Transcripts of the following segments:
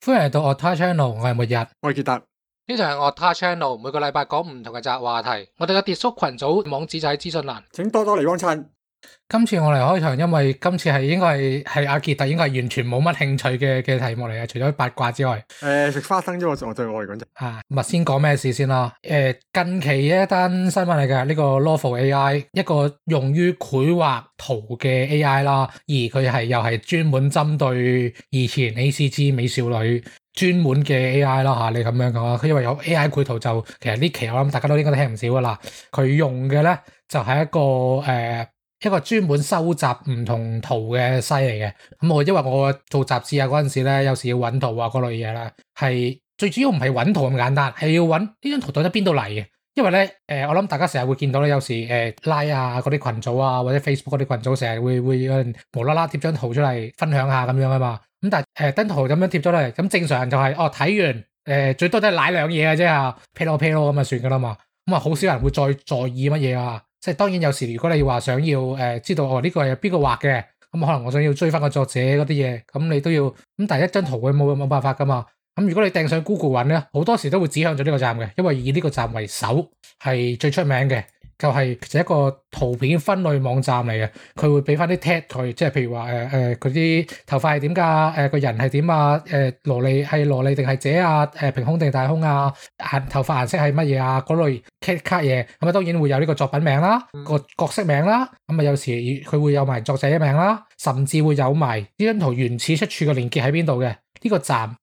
歡迎嚟到 Otta Channel，我係末日， 我係傑特。 呢就係 Otta Channel，每個禮拜講唔同嘅雜話題。我哋嘅跌叔群組網址就喺資訊欄。 請多多嚟幫襯。 今次我嚟開場，因為今次係應該係阿傑特應該係完全冇乜興趣嘅題目嚟嘅，除咗八卦之外。 食花生啫喎，對我嚟講就咪先講咩事先啦？近期一單新聞嚟嘅，呢個 Lawful AI 一個用於繪畫圖嘅 AI 啦，而佢又係專門針對以前 ACG 美少女專門嘅 AI 啦嚇，你咁樣講啊，佢因為有 AI 繪圖就其實呢期我諗大家都應該聽唔少噶啦，佢用嘅咧就係一個專門收集唔同圖嘅 site 嚟嘅。咁因為我做雜誌啊嗰陣時咧，有時要揾圖啊嗰類嘢啦，係最主要唔係揾圖咁簡單，係要揾呢張圖到底邊度嚟嘅。因為咧我諗大家成日會見到咧，有時Line 啊嗰啲群組啊，或者 Facebook 嗰啲群組成日會有人無啦啦貼張圖出嚟分享下咁樣啊嘛。咁但係登圖咁樣貼咗嚟，咁正常人就係睇完最多都係舐兩嘢嘅啫啊，披咯咁就算噶啦嘛。咁啊好少人會再在意乜嘢啊。即係當然有時如果你話想要知道呢個係邊個畫嘅，咁可能我想要追翻個作者嗰啲嘢，咁你都要咁，但係一張圖佢冇辦法噶嘛。咁如果你掟上 Google 揾咧，好多時都會指向咗呢個站嘅，因為以呢個站為首係最出名嘅，就係其實一個圖片分類網站嚟嘅。佢會俾翻啲 tag 佢，即係譬如話佢啲頭髮係點㗎？個人係點啊？蘿莉係蘿莉定係姐啊？平胸定大胸啊？頭髮顏色係乜嘢啊？嗰類 card 嘢，咁啊當然會有呢個作品名啦，個角色名啦，咁啊有時佢會有埋作者名啦，甚至會有埋呢張圖原始出處嘅連結喺邊度嘅。呢個站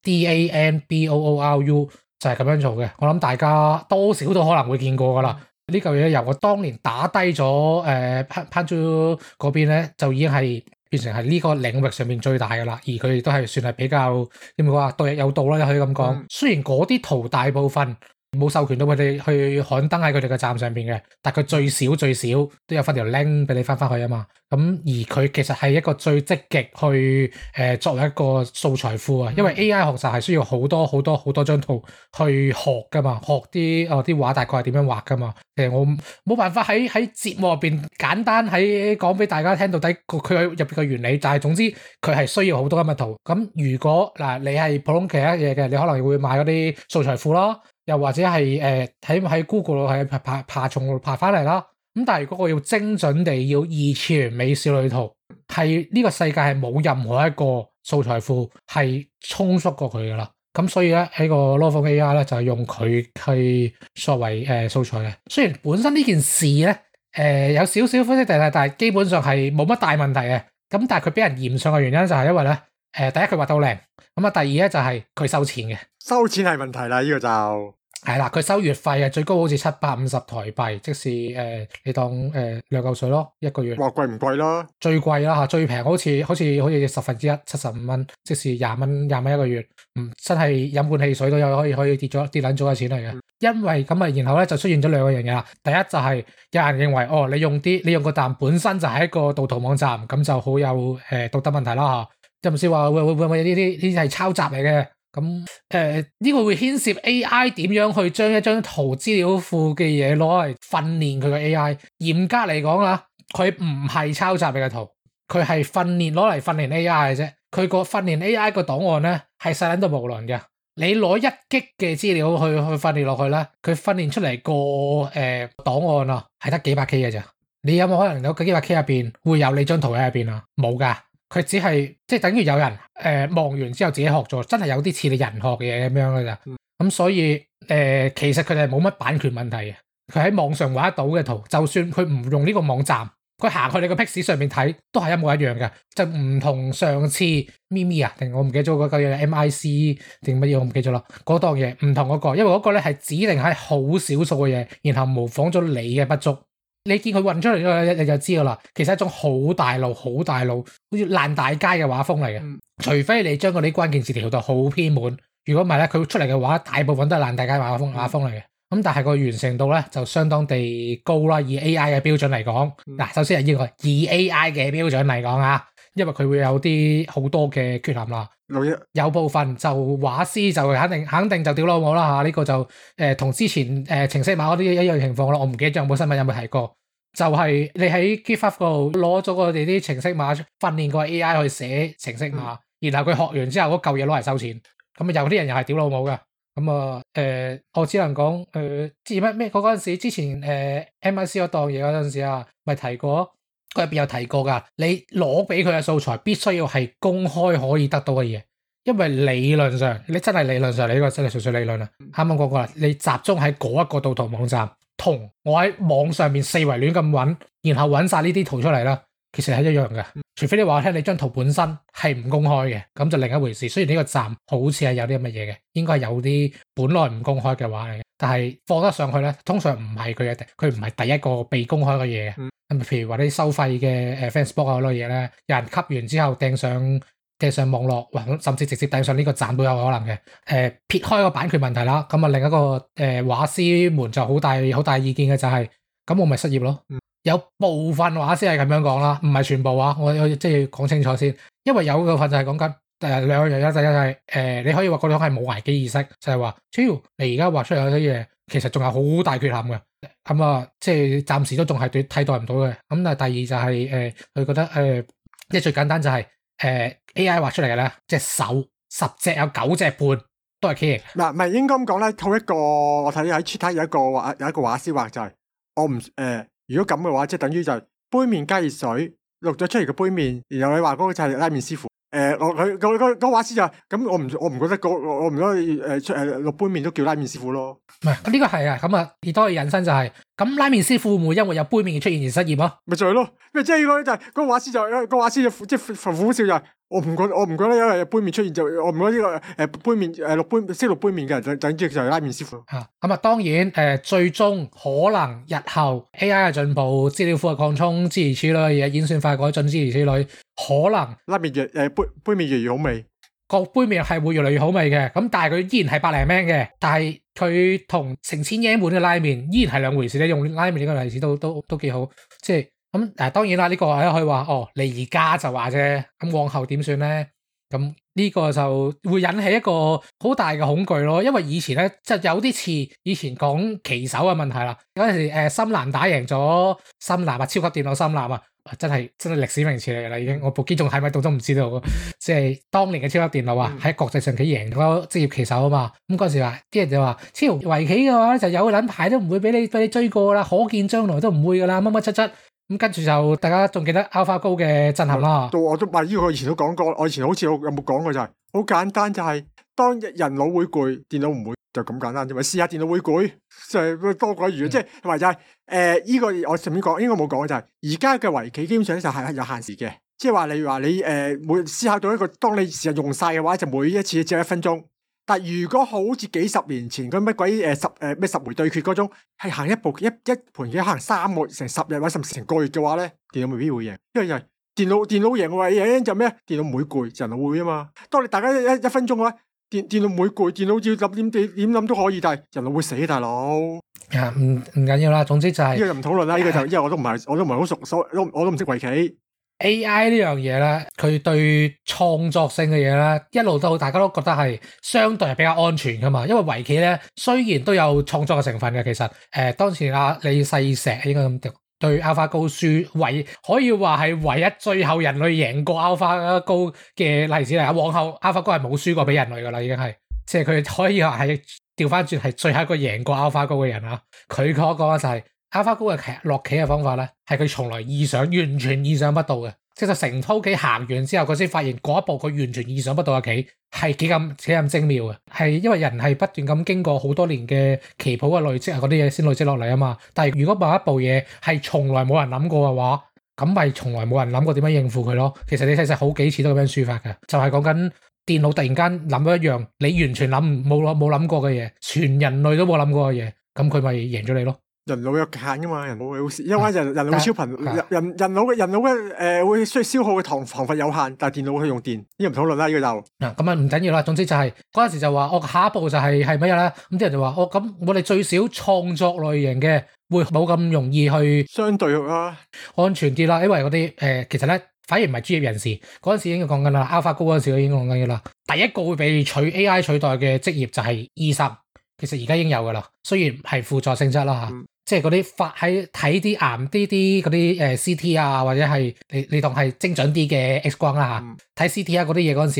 DANBOORU 就係咁樣做嘅，我諗大家多少都可能會見過噶啦。呢嚿嘢由我當年打低咗Panju 嗰邊咧，就已經係變成係呢個領域上面最大噶啦，而佢亦都係算係比較點講啊，對有道啦，可以咁講。雖然嗰啲圖大部分冇授權到佢哋去刊登喺佢哋嘅站上邊嘅，但佢最少都有翻條 link 俾你翻去啊嘛。咁而佢其實係一個最積極去作為一個素材庫啊，因為 AI 學習係需要好多張圖去學噶嘛，學啲畫大概係點樣畫噶嘛。我冇辦法喺節目入邊簡單喺講俾大家聽到底佢入邊嘅原理，但係總之佢係需要好多咁嘅圖。咁如果你係普通其他嘢嘅，你可能會買嗰啲素材庫啦，又或者係喺 Google 度係爬蟲爬翻嚟啦。咁但係如果我要精準地要二次元美少女圖，係呢個世界係冇任何一個素材庫係充足過佢噶啦。咁所以咧喺個 Lawful AI 咧就係用佢去作為素材嘅。雖然本身呢件事咧有少少灰色地帶，但係基本上係冇乜大問題嘅。咁但係佢俾人嫌上嘅原因就係因為咧第一佢畫到靚，咁啊第二咧就係佢收錢嘅。 收錢係問題啦，呢個就係啦，佢收月費啊，最高好似750台幣，即是你當2嚿水咯一個月。 話貴唔貴啦？ 最貴啦嚇，最平好似1/10，75蚊，即是20蚊一個月。真係飲罐汽水都有可以跌撚咗嘅錢嚟嘅。因為咁啊，然後咧就出現咗兩個樣嘢啦。第一就係有人認為你用個站本身就係一個盜圖網站，咁就好有道德問題啦嚇。就唔係話會唔會呢啲係抄襲嚟嘅？咁呢個會牽涉 AI 點樣去將一張圖資料庫嘅嘢攞嚟訓練佢嘅 AI。嚴格嚟講啦，佢唔係抄襲你嘅圖，佢係攞嚟訓練 AI 嘅啫。佢個訓練 AI 個檔案咧係細撚到無倫嘅。你攞1 G 嘅資料去訓練落去咧，佢訓練出嚟個檔案啊係得幾百 K 嘅咋。你有冇可能有幾百 K 入邊會有你張圖喺入邊啊？冇噶。佢只係即係等於有人望完之後自己學咗，真係有啲似你人學嘅嘢咁樣嘅咋。咁所以其實佢哋係冇乜版權問題嘅。佢喺網上畫得到嘅圖，就算佢唔用呢個網站，佢行去你個 Pix 上面睇，都係一模一樣嘅。就唔同上次咪咪啊，定我唔記得咗嗰個嘢 MIC 定乜嘢，我唔記得咗啦。嗰檔嘢唔同嗰個，因為嗰個咧係指定係好少數嘅嘢，然後模仿咗你嘅不足。你見佢運出嚟咗，你就知噶啦。其實係一種好大路，好似爛大街嘅畫風嚟嘅。除非你將嗰啲關鍵字調到好偏門，如果唔係咧，佢出嚟嘅畫大部分都係爛大街畫風嚟嘅。咁但係個完成度咧就相當地高啦。以 AI 嘅標準嚟講，嗱，首先係呢個以 AI 嘅標準嚟講啊，因為佢會有啲好多嘅缺陷啦。有部分就畫師就肯定就屌老母啦嚇，呢個就同之前程式碼嗰啲一樣情況啦。我唔記得咗有冇新聞有冇提過，就係你喺 GitHub 嗰度攞咗我哋啲程式碼訓練個 AI 去寫程式碼，然後佢學完之後嗰嚿嘢攞嚟收錢。 咁有啲人又係屌老母㗎。咁我只能講之前咩嗰陣時之前MIC 嗰檔嘢嗰陣時啊，咪提過，佢入邊有提過㗎。你攞俾佢嘅素材必須要係公開可以得到嘅嘢，因為理論上你真係理論上，你呢個真係純粹理論啊。啱啱講過啦，你集中喺嗰一個盜圖網站，同我喺網上面四圍亂咁揾，然後揾晒呢啲圖出嚟啦。其實係一樣嘅，除非你話我聽你張圖本身係唔公開嘅，咁就另一回事。雖然呢個站好似係有啲咁嘅嘢嘅，應該係有啲本來唔公開嘅話嚟嘅，但係放得上去咧，通常唔係佢唔係第一個被公開嘅嘢。咁譬如話啲收費嘅Facebook 啊嗰類嘢咧，有人吸完之後掟上網絡，甚至直接掟上呢個站都有可能嘅。撇開個版權問題啦，咁啊另一個畫師們就好大意見嘅就係，咁我咪失業咯。有部分畫師係咁樣講啦，唔係全部啊，我即係要講清楚先，因為有部分就係講緊兩樣嘢，第一就係你可以話嗰種係冇危機意識，就係話，超你而家畫出嚟嗰啲嘢，其實仲有好大缺陷嘅，咁啊，即係暫時都仲係替代唔到嘅。咁但係第二就係佢覺得即係最簡單就係AI 畫出嚟嘅咧，隻手10隻有9隻半都係畸形。 嗱，唔係應該咁講咧，套一個我睇喺 Twitter 有一個畫師畫就係我唔如果咁嘅話，即係等於就係杯麵加熱水錄咗出嚟嘅杯麵，然後你話嗰個就係拉麵師傅。佢個畫師就係咁，我唔覺得我唔覺得錄杯麵都叫拉麵師傅咯。 唔係呢個係啊，咁啊亦都可以引申就係咁拉麵師傅會唔會因為有杯麵嘅出現而失業啊？ 咪就係咯，咪即係嗰個就係個畫師就即係苦笑就係我唔覺得因為杯麵出現就我唔覺得呢個杯麵識錄杯麵嘅人就等於就係拉麵師傅。 咁啊當然最終可能日後 AI 嘅進步、資料庫嘅擴充諸如此類嘅嘢、演算法改進諸如此類，可能拉麵杯麵越嚟越好味。 個杯麵係會越嚟越好味嘅，咁但係佢依然係100零蚊嘅，但係佢同成千英碗嘅拉麵依然係兩回事。你用拉麵呢個例子都幾好，即係咁當然啦，呢個可以話你而家就話啫，咁往後點算咧？咁呢個就會引起一個好大嘅恐懼咯，因為以前咧即係有啲似以前講棋手嘅問題啦。嗰陣時深藍打贏咗深藍啊，超級電腦深藍啊！真係歷史名詞嚟㗎啦，已經我部機仲喺咪度都唔知道，即係當年嘅超級電腦啊，喺國際象棋贏咗職業棋手啊嘛。咁嗰時話啲人就話，超圍棋嘅話就有撚牌都唔會俾你追過啦，可見將來都唔會㗎啦，乜乜七七。咁跟住就大家仲記得 AlphaGo 嘅震撼啦。 我都話呢個我以前都講過，我以前好似有冇講過就係好簡單，就係當人腦會攰，電腦唔會，就咁簡單啫嘛。試下電腦會攰，就係多鬼餘，即係同埋就係呢個我順便講，應該冇講嘅就係而家嘅圍棋基本上就係有限時嘅，即係話例如話你每思考到一個，當你時間用晒嘅話，就每一次只有1分鐘。但如果好似幾十年前嗰乜鬼十回對決嗰種，係行一盤棋行3個成10日或者甚至成個月嘅話咧，電腦未必會贏，因為就係電腦贏嘅話，贏就咩？電腦唔會攰，人腦會啊嘛。當你大家一分鐘嘅話，電腦唔會攰，電腦要諗點諗都可以，但係人腦會死，大佬。 唔緊要啦，總之就係呢個就唔討論啦。呢個就因為我都唔係好熟，我都唔識圍棋。 AI 呢樣嘢咧，佢對創作性嘅嘢咧，一路都大家都覺得係相對係比較安全噶嘛。因為圍棋咧雖然都有創作嘅成分嘅，其實當時李世石應該咁對 AlphaGo 輸，可以話係唯一最後人類贏過 AlphaGo 嘅例子嚟。往後 AlphaGo 係冇輸過俾人類噶啦，已經係即係佢可以話係調翻轉係最後一個贏過 AlphaGo 嘅人啊。佢講嘅就係AlphaGo 嘅落棋嘅方法咧，係佢從來完全意想不到嘅。即係成套棋行完之後，佢先發現嗰一步佢完全意想不到嘅棋係幾咁精妙嘅。係因為人係不斷咁經過好多年嘅棋譜嘅累積啊，嗰啲嘢先累積落嚟啊嘛。但係如果某一步嘢係從來冇人諗過嘅話，咁咪從來冇人諗過點樣應付佢咯。其實你睇實好幾次都咁樣輸法嘅，就係講緊電腦突然間諗咗一樣你完全冇諗過嘅嘢，全人類都冇諗過嘅嘢，咁佢咪贏咗你咯。 人腦有極限噶嘛，人腦會因為人腦會超頻，人腦嘅會需要消耗嘅糖分有限，但係電腦會用電，呢個唔討論啦，呢個就咁啊唔緊要啦。總之就係嗰陣時就話下一步就係乜嘢咧？咁啲人就話咁我哋最少創作類型嘅會冇咁容易去相對安全啲啦，因為嗰啲其實咧反而唔係專業人士嗰陣時已經講緊啦，AlphaGo嗰陣時已經講緊嘅啦。第一個會被AI 取代嘅職業就係醫生，其實而家已經有噶啦，雖然係輔助性質啦即係嗰啲喺睇啲癌啲嗰啲CT 啊，或者係你當係精準啲嘅 X 光啦睇 CT 啊嗰啲嘢嗰陣時咧，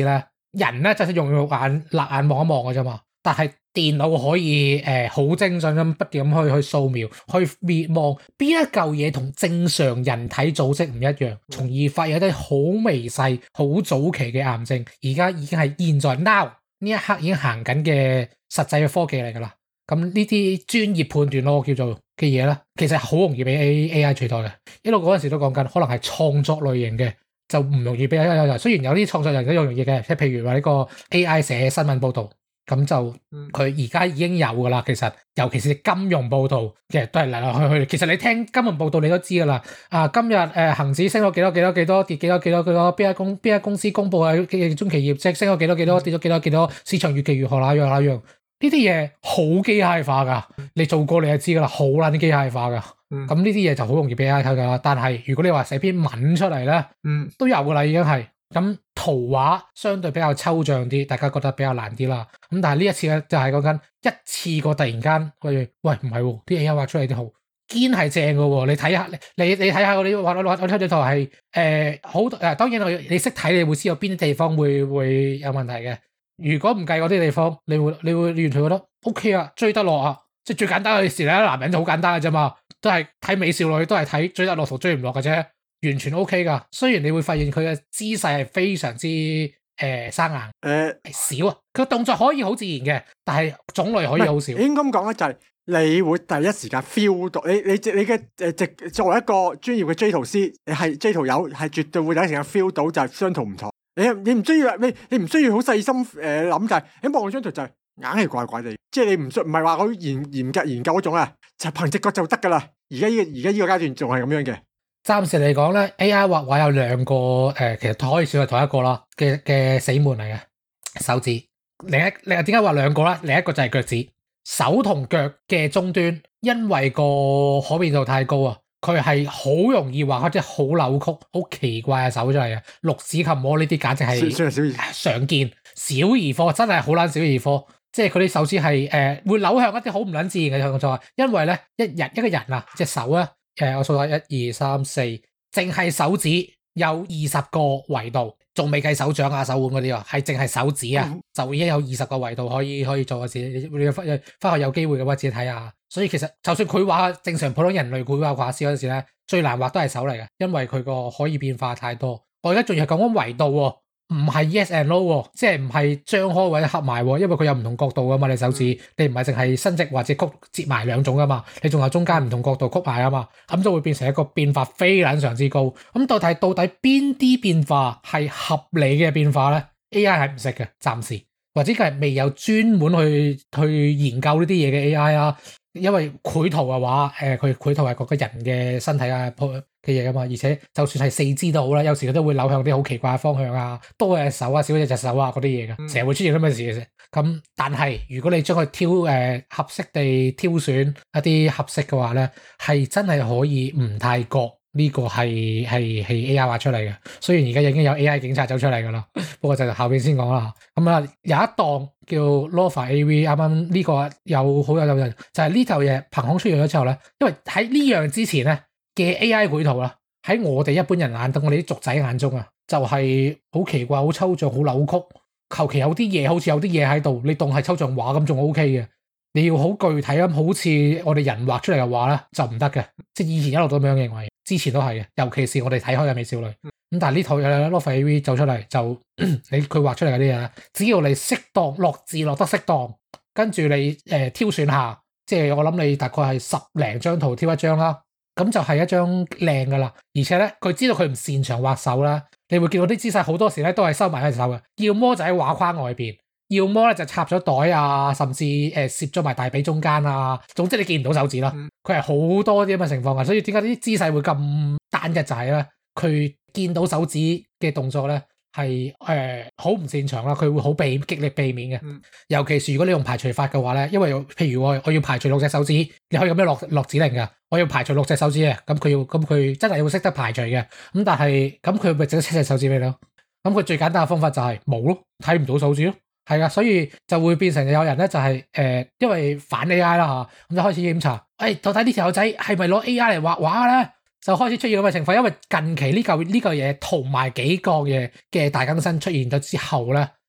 人咧就係用眼望一望嘅啫嘛，但係電腦可以好精準咁不斷咁去掃描，去滅望邊一嚿嘢同正常人體組織唔一樣，從而發現一啲好微細、好早期嘅癌症，而家已經係現在 now 呢一刻已經行緊嘅實際嘅科技嚟㗎啦。咁呢啲專業判斷咯，叫做嘅嘢咧，其實好容易俾 AI 取代嘅。一路嗰陣時都講緊，可能係創作類型嘅。就唔容易俾 AI。雖然有啲創作人都容易嘅，即係譬如話呢個 AI 寫新聞報導，咁就佢而家已經有㗎啦。其實尤其是金融報導，其實都係嚟嚟去去。其實你聽金融報導你都知㗎啦。今日恆指升咗幾多，跌幾多，邊間公司公佈嘅中期業績升咗幾多，跌咗幾多，市場預期如何那樣。呢啲嘢好機械化㗎，你做過你就知㗎啦，好撚機械化㗎。咁呢啲嘢就好容易俾 AI 睇㗎。但係如果你話寫篇文出嚟咧，都有㗎啦，已經係。咁圖畫相對比較抽象啲，大家覺得比較難啲啦。咁但係呢一次咧就係講緊一次過突然間，喂唔係喎，啲 AI 畫出嚟啲圖堅係正㗎喎。你睇下，你睇下嗰啲畫出啲圖係好當然你識睇，你會知道邊啲地方會有問題嘅。如果唔計嗰啲地方，你會完全覺得 OK 啊，追得落啊，即係最簡單嘅事咧，男人就好簡單嘅啫嘛，都係睇美少女，都係睇追得落同追唔落嘅啫，完全 OK 噶。雖然你會發現佢嘅姿勢係非常之生硬，少啊，佢動作可以好自然嘅，但係種類可以好少。 應該咁講咧，就係你會第一時間 feel 到，你嘅作為一個專業嘅 J 圖師，你係 J 圖友，係絕對會第一時間 feel 到就係雙圖唔妥。你唔需要你唔需要好細心諗，就係你望張圖就係硬係怪怪地，即係你唔係話我嚴格研究嗰種啊，就憑直覺就得噶啦。而家呢個階段仲係咁樣嘅。 暫時嚟講咧 ，AI 畫畫有兩個其實可以算係同一個啦嘅死門嚟嘅手指。另一點解話兩個咧？另一個就係腳趾，手同腳嘅終端，因為個可變度太高啊。佢係好容易畫一啲好扭曲、好奇怪嘅手出嚟嘅，六指琴魔呢啲簡直係常見小兒科，真係好撚小兒科。即係佢啲手指係會扭向一啲好唔撚自然嘅動作，因為咧一個人啊隻手咧我數下1、2、3、4，淨係手指有20個維度，仲未計手掌啊、手腕嗰啲啊，係淨係手指啊，就已經有20個維度可以做嘅事。你翻學有機會嘅話，自己睇下。所以其實就算繪畫正常普通人類繪畫師嗰陣時咧，最難畫都係手嚟嘅，因為佢個可以變化太多。我而家仲要係講緊維度喎，唔係 yes and no 喎，即係唔係張開或者合埋喎，因為佢有唔同角度噶嘛。你手指你唔係淨係伸直或者曲折埋兩種噶嘛，你仲有中間唔同角度曲埋啊嘛，咁就會變成一個變化非常之高。咁到底邊啲變化係合理嘅變化咧 ？AI 係唔識嘅，暫時或者佢係未有專門去研究呢啲嘢嘅 AI 啊。因為繪圖嘅話，佢繪圖係嗰個人嘅身體啊嘅嘢啊嘛，而且就算係四肢都好啦，有時佢都會扭向啲好奇怪嘅方向啊，多隻手啊，少隻手啊嗰啲嘢嘅，成日會出現咁嘅事嘅啫。咁但係如果你將佢合適地挑選一啲合適嘅話咧，係真係可以唔太覺呢個係 AI 畫出嚟嘅。雖然而家已經有 AI 警察走出嚟噶啦，不過就後邊先講啦。咁啊有一檔叫 Lotha AV， 啱啱呢個有好有人就係呢嚿嘢憑空出現咗之後咧，因為喺呢樣之前咧嘅 AI 繪圖啦，喺我哋一般人眼中，我哋啲俗仔眼中啊，就係好奇怪、好抽象、好扭曲，求其有啲嘢好似有啲嘢喺度，你當係抽象畫咁仲 OK 嘅。你要好具體咁，好似我哋人畫出嚟嘅畫咧就唔得嘅，即係以前一路都咁樣認為，之前都係嘅，尤其是我哋睇開嘅美少女。咁但係呢套嘢 Lotha AV 走出嚟就你佢畫出嚟嗰啲嘢，只要你適當落字落得適當，跟住你挑選下，即係我諗你大概係10零張圖挑一張啦，咁就係一張靚噶啦。而且咧佢知道佢唔擅長畫手啦，你會見到啲姿勢好多時咧都係收埋喺手嘅，要麼就喺畫框外邊，要麼咧就插咗袋啊，甚至攝咗埋大髀中間啊，總之你見唔到手指啦。佢係好多啲咁嘅情況啊，所以點解啲姿勢會咁單一就係咧？佢見到手指嘅動作咧係好唔擅長啦，佢會好極力避免嘅。尤其是如果你用排除法嘅話咧，因為譬如我要排除6隻手指，你可以咁樣落指令㗎。我要排除6隻手指嘅，咁佢真係要識得排除嘅。咁但係咁佢咪整7隻手指俾你咯？咁佢最簡單嘅方法就係冇咯，睇唔到手指咯。係啊，所以就會變成有人咧就係因為反 AI 啦嚇，咁就開始檢查，到底呢條友仔係咪攞 AI 嚟畫畫咧？就開始出現咁嘅情況，因為近期呢嚿嘢同埋幾個嘢嘅大更新出現咗之後咧，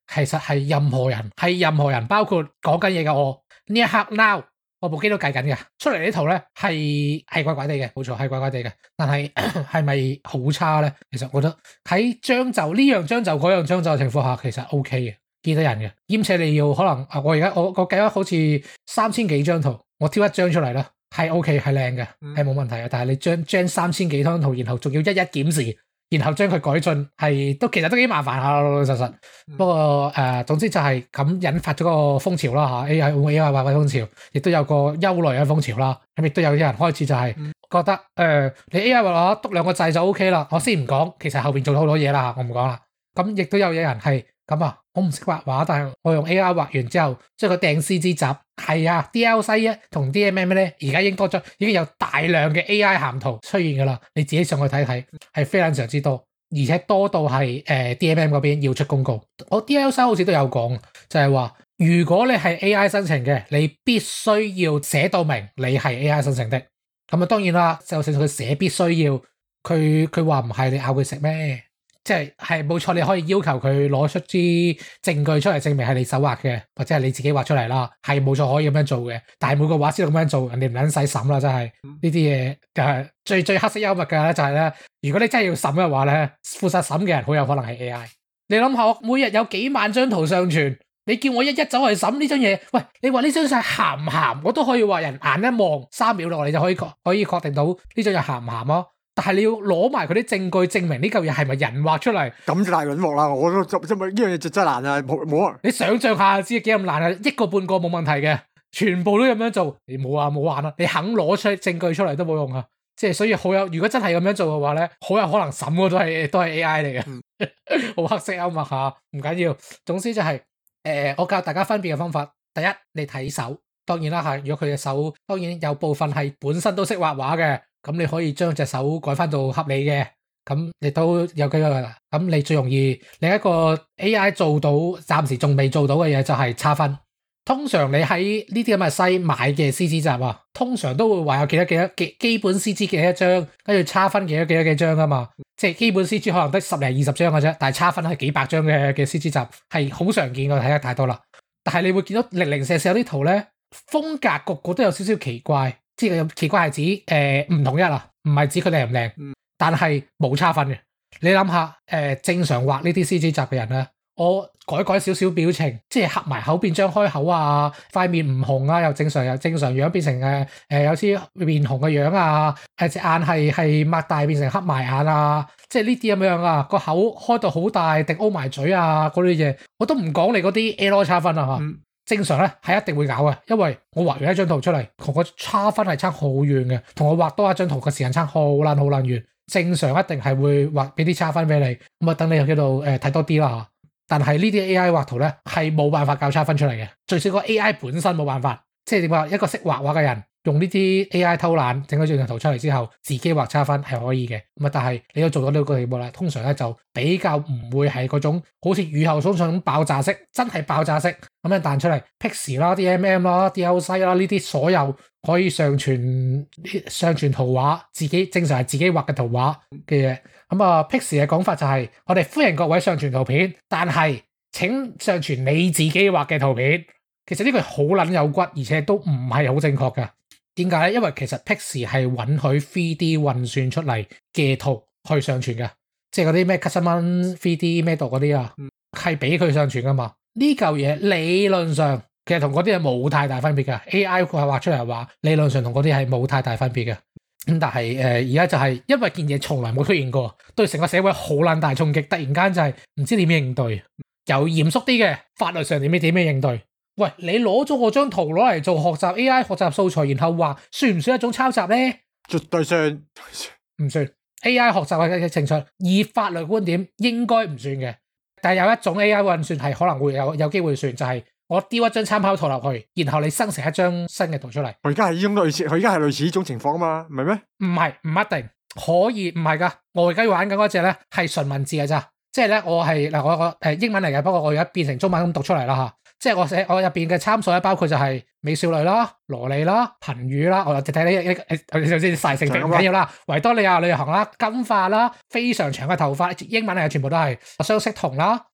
其實係任何人，包括講緊嘢嘅我呢一刻 now，我部機都計緊嘅。出嚟呢圖咧係怪怪地嘅，冇錯係怪怪地嘅。但係係咪好差咧？其實我覺得喺將就呢樣將就嗰樣將就嘅情況下，其實 OK 嘅，見得人嘅。兼且你要可能我而家我計咗好似3000幾張圖，我挑一張出嚟啦，係 OK 係靚嘅，係冇問題嘅。但係你將3000幾張圖，然後仲要一檢視。然後將佢改進，其實都幾麻煩下，老老實實。不過總之就係咁引發咗個風潮啦嚇，AI 畫嘅風潮，亦都有個憂慮嘅風潮啦。咁亦都有啲人開始就係覺得你 AI 畫篤兩個掣就 OK 啦。我先唔講，其實後邊做咗好多嘢啦，我唔講啦。咁亦都有人係咁啊，我唔識畫畫，但係我用 AI 畫完之後，將佢掟 CG 集。係啊 ，DLC 同 DMM 咧，而家已經有大量嘅 AI 涵圖出現㗎啦。你自己上去睇睇，係非常之多，而且多到係DMM 嗰邊要出公告。我 DLC 好似都有講，就係話如果你係 AI 生成嘅，你必須要寫到明你係 AI 生成的。咁啊，當然啦，就算佢寫必須要，佢話唔係，你咬佢食咩？即係冇錯，你可以要求佢攞出啲證據出嚟證明係你手畫嘅，或者係你自己畫出嚟啦，係冇錯可以咁樣做嘅。但係每個畫師都咁樣做，人哋唔撚使審啦，真係呢啲嘢就係最黑色幽默嘅咧，就係咧，如果你真係要審嘅話咧，負責審嘅人好有可能係 AI。你諗下，我每日有幾萬張圖上傳，你叫我一走去審呢張嘢，喂，你話呢張相鹹唔鹹，我都可以話人眼一望3秒落，你就可以確定到呢張嘢鹹唔鹹咯。但係你要攞埋佢啲證據證明呢嚿嘢係咪人畫出嚟，咁就大輪鑊啦！我都呢樣嘢就真難啊，冇啊！ 你想象下知幾咁難啊？一個半個冇問題嘅，全部都咁樣做，你冇啊冇玩啊！你肯攞出證據出嚟都冇用啊！即係所以如果真係咁樣做嘅話咧，好有可能審嘅都係 AI 嚟嘅，好黑色幽默下，唔緊要。總之就係我教大家分辨嘅方法，第一你睇手，當然啦係，如果佢嘅手當然有部分係本身都識畫畫嘅。咁你可以將隻手改翻到合理嘅，咁亦都有幾個啦。咁你最容易另一個 AI 做到，暫時仲未做到嘅嘢就係差分。通常你喺呢啲咁嘅西買嘅 CG 集啊，通常都會話有幾多基本 CG 幾多張，跟住差分幾多張噶嘛。即係基本 CG 可能得10零20張嘅啫，但係差分係幾百張嘅 CG 集係好常見嘅，睇得太多啦。但係你會見到零零舍舍有啲圖咧，風格個個都有少少奇怪。即係奇怪係指唔統一啊，唔係指佢靚唔靚，但係冇差分嘅。你諗下正常畫呢啲 CG 集嘅人咧，我改少少表情，即係合埋口變張開口啊，塊面唔紅啊，由正常樣變成有啲面紅嘅樣啊，隻眼係擘大變成黑埋眼啊，即係呢啲咁樣啊，個口開到好大，定 O 埋嘴啊嗰啲嘢，我都唔講你嗰啲 error 差分啊。正常咧係一定會搞嘅，因為我畫完一張圖出嚟，同個差分係差好遠嘅，同我畫多一張圖嘅時間差好撚遠。正常一定係會畫俾啲差分俾你，咁啊等你喺度睇多啲啦嚇。但係呢啲 AI 畫圖咧係冇辦法校差分出嚟嘅，最少個 AI 本身冇辦法，即係點話一個識畫畫嘅人用呢啲 AI 偷懶整咗張圖出嚟之後，自己畫差分係可以嘅。咁啊，但係你都做到呢個地步啦，通常咧就比較唔會係嗰種好似雨後春筍咁爆炸式，真係爆炸式咁樣彈出嚟 Pixie 啦、DMM 啦、DLC 啦呢啲所有可以上傳圖畫，自己正常係自己畫嘅圖畫嘅嘢。咁啊 Pixie 嘅講法就係我哋歡迎各位上傳圖片，但係請上傳你自己畫嘅圖片。其實呢個好撚有骨，而且都唔係好正確㗎。點解咧？因為其實 Pixie 係允許 3D 運算出嚟嘅圖去上傳嘅，即係嗰啲咩 Custom 3D Model 嗰啲啊，係俾佢上傳噶嘛。呢嚿嘢理論上其實同嗰啲係冇太大分別嘅。AI 佢係畫出嚟話，理論上同嗰啲係冇太大分別嘅。咁但係而家就係因為件嘢從來冇出現過，對成個社會好撚大衝擊，突然間就係唔知點樣應對。有嚴肅啲嘅法律上點樣應對？喂，你攞咗我張圖攞嚟做學習 AI 學習素材，然後話算唔算一種抄襲咧？ 絕對算， 唔算。AI 學習嘅程序，以法律觀點應該唔算嘅。但係有一種 AI 運算係可能會有機會算，就係我丟一張參考圖落去，然後你生成一張新嘅圖出嚟。 佢而家係呢種類似，佢而家係類似呢種情況啊嘛，唔係咩？ 唔係，唔一定可以，唔係噶。我而家玩緊嗰隻咧係純文字嘅咋，即係咧我係嗱我英文嚟嘅，不過我而家變成中文咁讀出嚟啦嚇。即係我入邊嘅參數咧，包括就係美少女啦、蘿莉啦、貧乳啦，我就睇你首先晒成唔緊要啦，維多利亞女行啦、金髮啦、非常長嘅頭髮，英文係全部都係雙色瞳啦、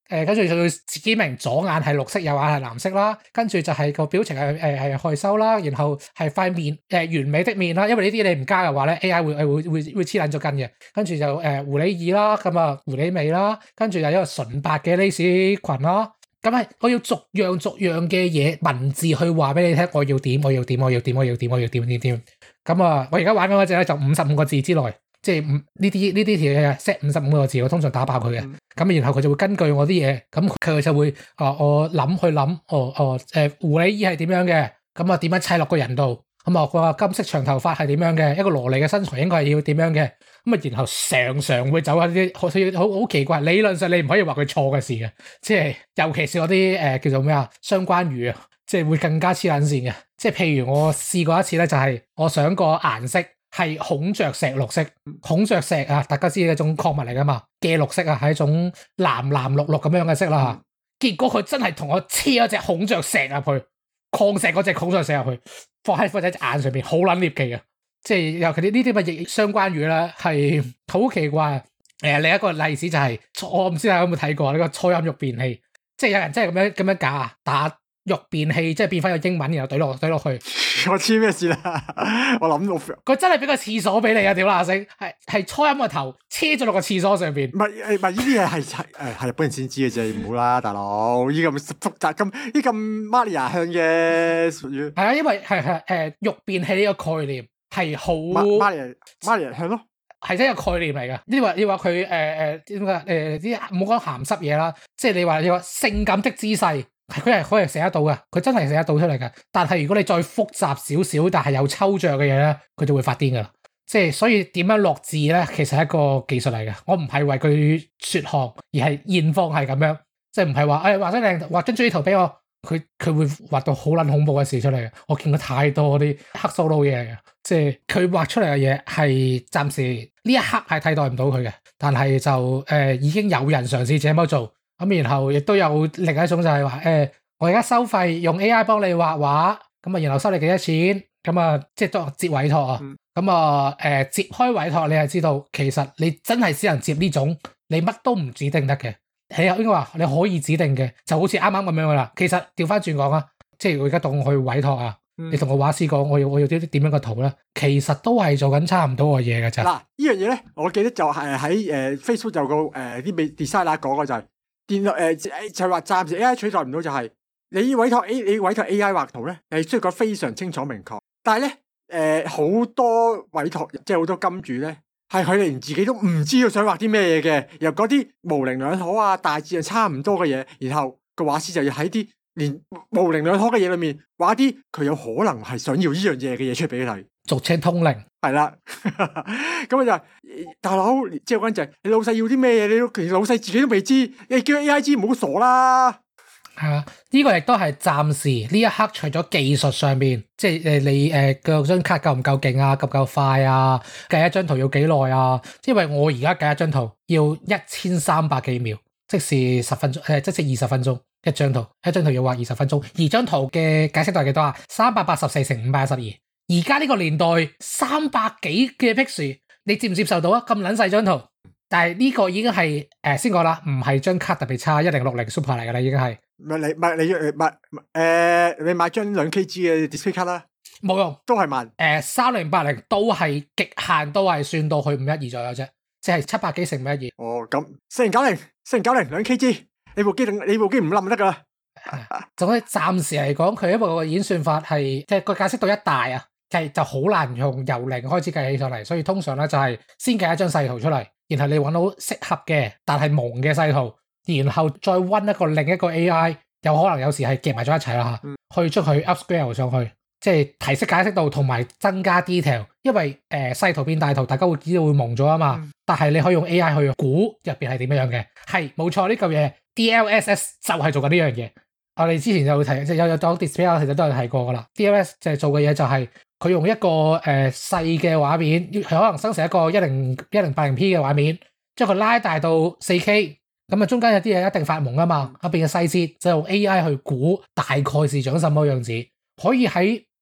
跟住就要自己明左眼係綠色，右眼係藍色啦，跟住就係個表情係害羞啦，然後係塊面完美的面啦，因為呢啲你唔加嘅話咧 AI 會黐撚咗筋嘅，跟住就狐狸耳啦，咁啊狐狸尾啦，跟住就一個純白嘅 lace 裙啦。咁係我要逐樣嘅嘢文字去話俾你聽，我要點。咁啊，我而家玩緊嗰隻咧就55個字之內，即係呢啲條嘢 set 55個字，我通常打爆佢嘅。咁然後佢就會根據我啲嘢，咁佢就會我諗去諗，狐狸耳係點樣嘅，咁啊點樣砌落個人度，咁啊個金色長頭髮係點樣嘅，一個蘿莉嘅身材應該係要點樣嘅，咁啊然後常會走下啲好奇怪，理論上你唔可以話佢錯嘅事嘅，即係尤其是嗰啲叫做咩啊相關語啊，即係會更加黐撚線嘅，即係譬如我試過一次咧，就係我想個顏色係孔雀石綠色，孔雀石啊，大家知係一種礦物嚟噶嘛，嘅綠色啊係一種藍綠咁樣嘅色啦，結果佢真係同我黐咗隻孔雀石入去，礦石嗰隻孔雀石入去，放喺隻眼上邊，好撚獵奇啊！即係尤其呢啲咪相關語啦，係好奇怪。另一個例子就係、我唔知大家有冇睇過呢個初音肉便器，即係有人真係咁樣假啊，打肉便器即係變翻個英文，然後懟落去。 我知咩事啦？我諗到佢真係俾個廁所俾你啊！屌乸星，係初音個頭車咗落個廁所上邊。 唔係呢啲嘢係日本人先知嘅啫，唔好啦，大佬。呢咁複雜咁 Maria 向嘅屬於係啊，因為係肉便器呢個概念係好 Maria 向咯。係真係個概念嚟㗎。你話佢點解啲唔好講鹹濕嘢啦，即係你話性感的姿勢。佢係可以寫得到嘅，佢真係寫得到出嚟嘅。但係如果你再複雜少少，但係有抽象嘅嘢咧，佢就會發癲噶啦。即係所以點樣落字咧，其實係一個技術嚟嘅。我唔係為佢說項，而係現況係咁樣，即係唔係話畫得靚，畫張 J 圖俾我，佢會畫到好撚恐怖嘅事出嚟嘅。我見過太多啲黑數佬嘢嚟嘅，即係佢畫出嚟嘅嘢係暫時呢一刻係替代唔到佢嘅，但係就已經有人嘗試這麼做。咁然後亦都有另一種就係話我而家收費用 AI 幫你畫畫，咁啊然後收你幾多錢，咁啊即係當接委託啊，咁啊接開委託你係知道，其實你真係只能接呢種，你乜都唔指定得嘅，係啊應該話你可以指定嘅，就好似啱啱咁樣噶啦。其實調翻轉講啊，即係我而家當我去委託啊，你同個畫師講我要啲點樣嘅圖咧，其實都係做緊差唔多嘅嘢㗎咋。 嗱呢樣嘢咧，我記得就係喺Facebook 有個啲 designer 講嘅就係。電腦就係話暫時 AI 取代唔到，就係你委託 AI 畫圖咧，係需要講非常清楚明確。但係咧好多委託即係好多金主咧，係佢哋連自己都唔知道想畫啲咩嘢嘅，由嗰啲模棱兩可啊，大致係差唔多嘅嘢，然後個畫師就要喺啲連模棱兩可嘅嘢裏面畫啲佢有可能係想要呢樣嘢嘅嘢出嚟俾佢睇，俗稱通靈。 係啦，咁就大佬，即係嗰陣就係你老細要啲咩嘢，你其實老細自己都未知，你叫 AI 知唔好傻啦。 係啊，呢個亦都係暫時呢一刻，除咗技術上面，即係你嗰張卡夠唔夠勁啊，夠唔夠快啊，計一張圖要幾耐啊？因為我而家計一張圖要1300幾秒，即是10分鐘，即是20分鐘一張圖，一張圖要畫20分鐘，而張圖嘅解釋度係幾多啊？384乘512。而家呢個年代300幾嘅 pixel， 你接唔接受到啊？咁撚細張圖，但係呢個已經係先講啦，唔係張卡特別差，1060 Super 嚟㗎啦，已經係。 你買張2Kg 嘅 display 卡啦， 冇用， 都係慢。 3080都係極限，都係算到去512左右啫，即係700幾乘512。 哦，咁4090 2Kg， 你部機唔冧得㗎啦。 總之暫時嚟講，佢因為個演算法係即係個解釋度一大啊。就好難用由零開始計起上嚟，所以通常咧就係先計一張細圖出嚟，然後你揾到適合嘅但係蒙嘅細圖，然後再溫另一個 AI， 有可能有時係夾埋咗一齊啦嚇，去將佢 upscale 上去，即係提升解釋度同埋增加 detail， 因為細圖變大圖，大家會知道會蒙咗啊嘛，但係你可以用 AI 去估入邊係點樣嘅，係冇錯，呢嚿嘢 DLSS 就係做緊呢樣嘢。我哋之前就會提，即係有講 display 其實都有提過噶啦。DLSS 就係做嘅嘢就係佢用一個細嘅畫面，佢可能生成一個1080p 嘅畫面，將佢拉大到 4K， 咁啊中間有啲嘢一定發蒙啊嘛，入邊嘅細節就用 AI 去估大概是長什麼樣子，可以喺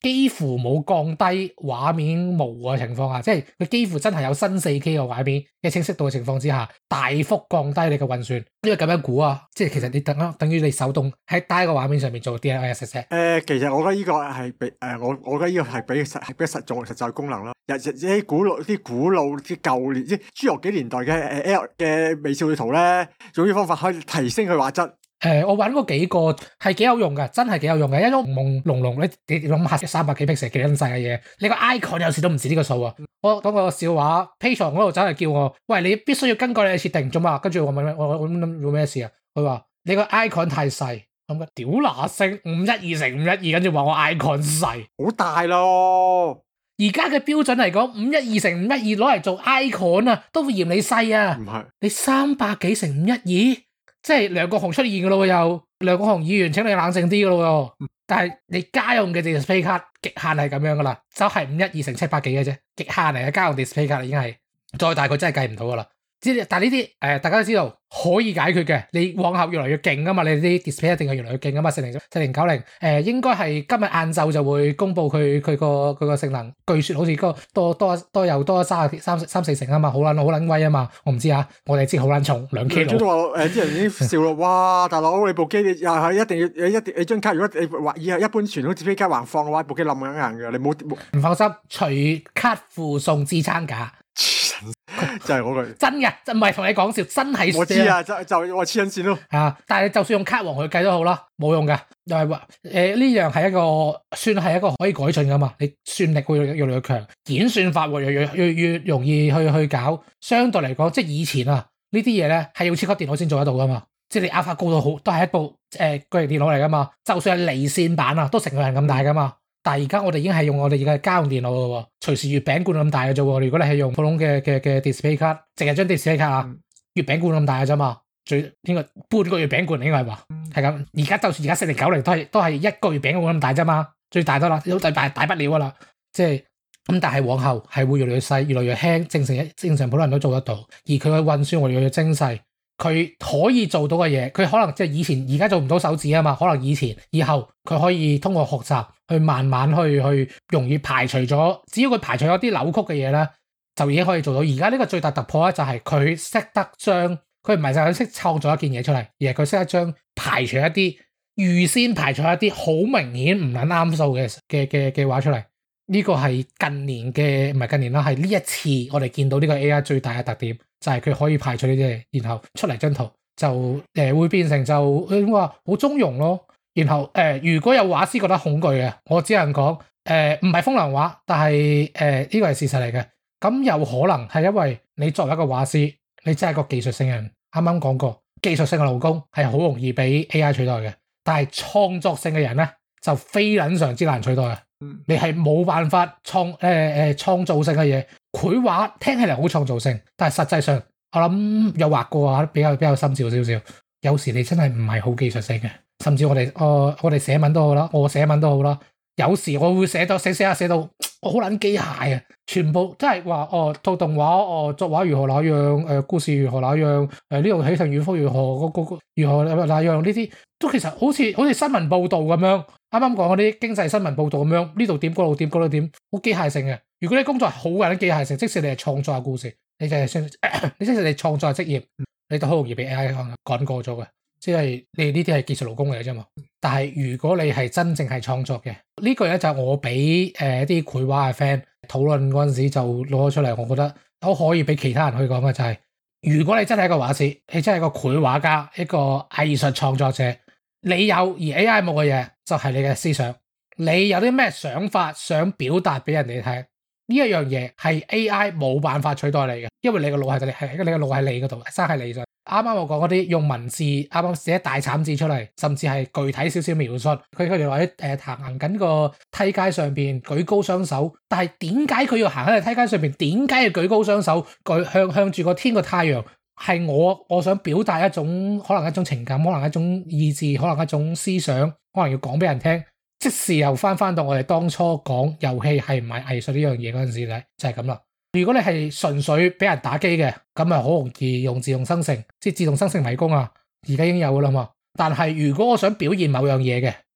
幾乎冇降低畫面模糊嘅情況下，即係佢幾乎真係有新 4K 嘅畫面嘅清晰度嘅情況之下，大幅降低你嘅運算。因為咁樣估啊，即係其實你等於你手動喺低個畫面上面做 DLSS。 其實我覺得呢個係比我覺得呢個係比實在功能咯。啲古老啲舊年即係侏羅紀年代嘅美少女圖咧，用呢方法可以提升佢畫質。 我揾過幾個係幾有用嘅，真係幾有用嘅。一種朦朧，你諗下300幾 pixel 幾撚細嘅嘢，你個 icon 有時都唔止呢個數啊！我講個笑話 ，Patreon 嗰度走嚟叫我，喂，你必須要根據你嘅設定做嘛？跟住我問我諗做咩事啊？佢話你個 icon 太細，咁嘅屌嗱聲512乘512，跟住話我 icon 細， 好大咯！ 而家嘅標準嚟講，512乘512攞嚟做 icon 啊，都會嫌你細啊！ 唔係你300幾乘512？即係梁國雄出現嘅咯喎，又梁國雄議員請你冷靜啲嘅咯喎，但係你家用嘅 display 卡極限係咁樣噶啦，就係512乘700幾嘅啫，極限嚟嘅家用 display 卡已經係，再大佢真係計唔到噶啦。但係呢啲大家都知道可以解決嘅，你往後越嚟越勁噶嘛，你啲 display 一定係越嚟越勁噶嘛，4090應該係今日晏晝就會公布佢個性能，據說好似多又多3-4成啊嘛，好撚威啊嘛，我唔知啊，我哋知好撚重2 kg。 都話啲人已經笑咯，哇！大佬你部機又係一定要你張卡，如果你以後一般傳統 display 卡橫放嘅話，部機冧緊硬嘅，你冇唔放心，隨卡附送支撐架。 就係嗰句真嘅，唔係同你講笑，真係我知啊，就我黐緊線咯。 但係就算用卡王去計都好啦，冇用㗎。又係話呢樣係算係一個可以改進㗎嘛。你算力會越嚟越強，演算法會越容易去搞。相對嚟講，即係以前啊呢啲嘢咧係要超級電腦先做得到㗎嘛。即係你 Alpha 高到好，都係一部巨型電腦嚟㗎嘛。就算係離線版啊，都成個人咁大㗎嘛。但係而家我哋已經係用我哋而家嘅家用電腦咯喎，隨時月餅罐咁大嘅啫喎。如果你係用普通嘅 display 卡，淨係張 display 卡啊，月餅罐咁大嘅啫嘛，應該半個月餅罐應該係話係咁。而家就算而家4090都係一個月餅罐咁大啫嘛，最大得啦，都大不了㗎啦。即係咁，但係往後係會越嚟越細，越嚟越輕，正常普通人都做得到。而佢嘅運算會越嚟越精細。佢可以做到嘅嘢，佢可能即係以前而家做唔到手指啊嘛，可能以後佢可以通過學習去慢慢去容易排除咗，只要佢排除咗啲扭曲嘅嘢咧，就已經可以做到。而家呢個最大突破咧就係佢識得將佢唔係就係識創造一件嘢出嚟，而係佢識得將排除一啲預先排除一啲好明顯唔撚啱數嘅話出嚟。呢個係近年嘅唔係近年啦，係呢一次我哋見到呢個 AI 最大嘅特點。就係佢可以排除呢啲嘢，然後出嚟張圖就會變成就點話好中庸咯。然後如果有畫師覺得恐懼嘅，我只能講唔係風涼話，但係呢個係事實嚟嘅。咁有可能係因為你作為一個畫師，你真係個技術性人。啱啱講過，技術性嘅勞工係好容易俾 AI 取代嘅，但係創作性嘅人咧就非常之難取代嘅。你係冇辦法創造性嘅嘢。繪畫聽起嚟好創造性，但係實際上我諗有畫過嘅話比較深少少。有時你真係唔係好技術性嘅，甚至我哋寫文都好啦，我寫文都好啦。有時我會寫到我好撚機械啊！全部都係話套動畫作畫如何那樣，故事如何那樣，呢度起承轉合如何如何那樣，呢啲都其實好似新聞報導咁樣。啱啱講嗰啲經濟新聞報導咁樣，呢度點嗰度點嗰度點，好機械性嘅。如果你工作係好緊機械性，即使你係創作嘅故事，你即使你創作嘅職業，你都好容易被 AI 趕過咗嘅。即係你呢啲係技術勞工嚟嘅啫嘛。但係如果你係真正係創作嘅，呢個咧就係我俾啲繪畫嘅 friend 討論嗰陣時就攞咗出嚟，我覺得都可以俾其他人去講嘅就係，如果你真係一個畫師，你真係一個繪畫家，一個藝術創作者，你有而 AI 冇嘅嘢，就係你嘅思想。你有啲咩想法想表達俾人哋聽，呢一樣嘢係 AI 冇辦法取代你嘅，因為你個腦係你個腦喺你嗰度，生喺你上。啱啱我講嗰啲用文字啱啱寫大慘字出嚟，甚至係具體少少描述，佢哋話行緊個梯階上邊舉高雙手，但係點解佢要行喺個梯階上邊？點解要舉高雙手？向住個天個太陽？係我想表達一種可能一種情感，可能一種意志，可能一種思想，可能要講俾人聽。即時又翻到我哋當初講遊戲係唔係藝術呢樣嘢嗰陣時咧，就係咁啦。如果你係純粹俾人打機嘅，咁咪好容易用自動生成，即係自動生成迷宮啊，而家已經有噶啦嘛。但係如果我想表現某樣嘢嘅，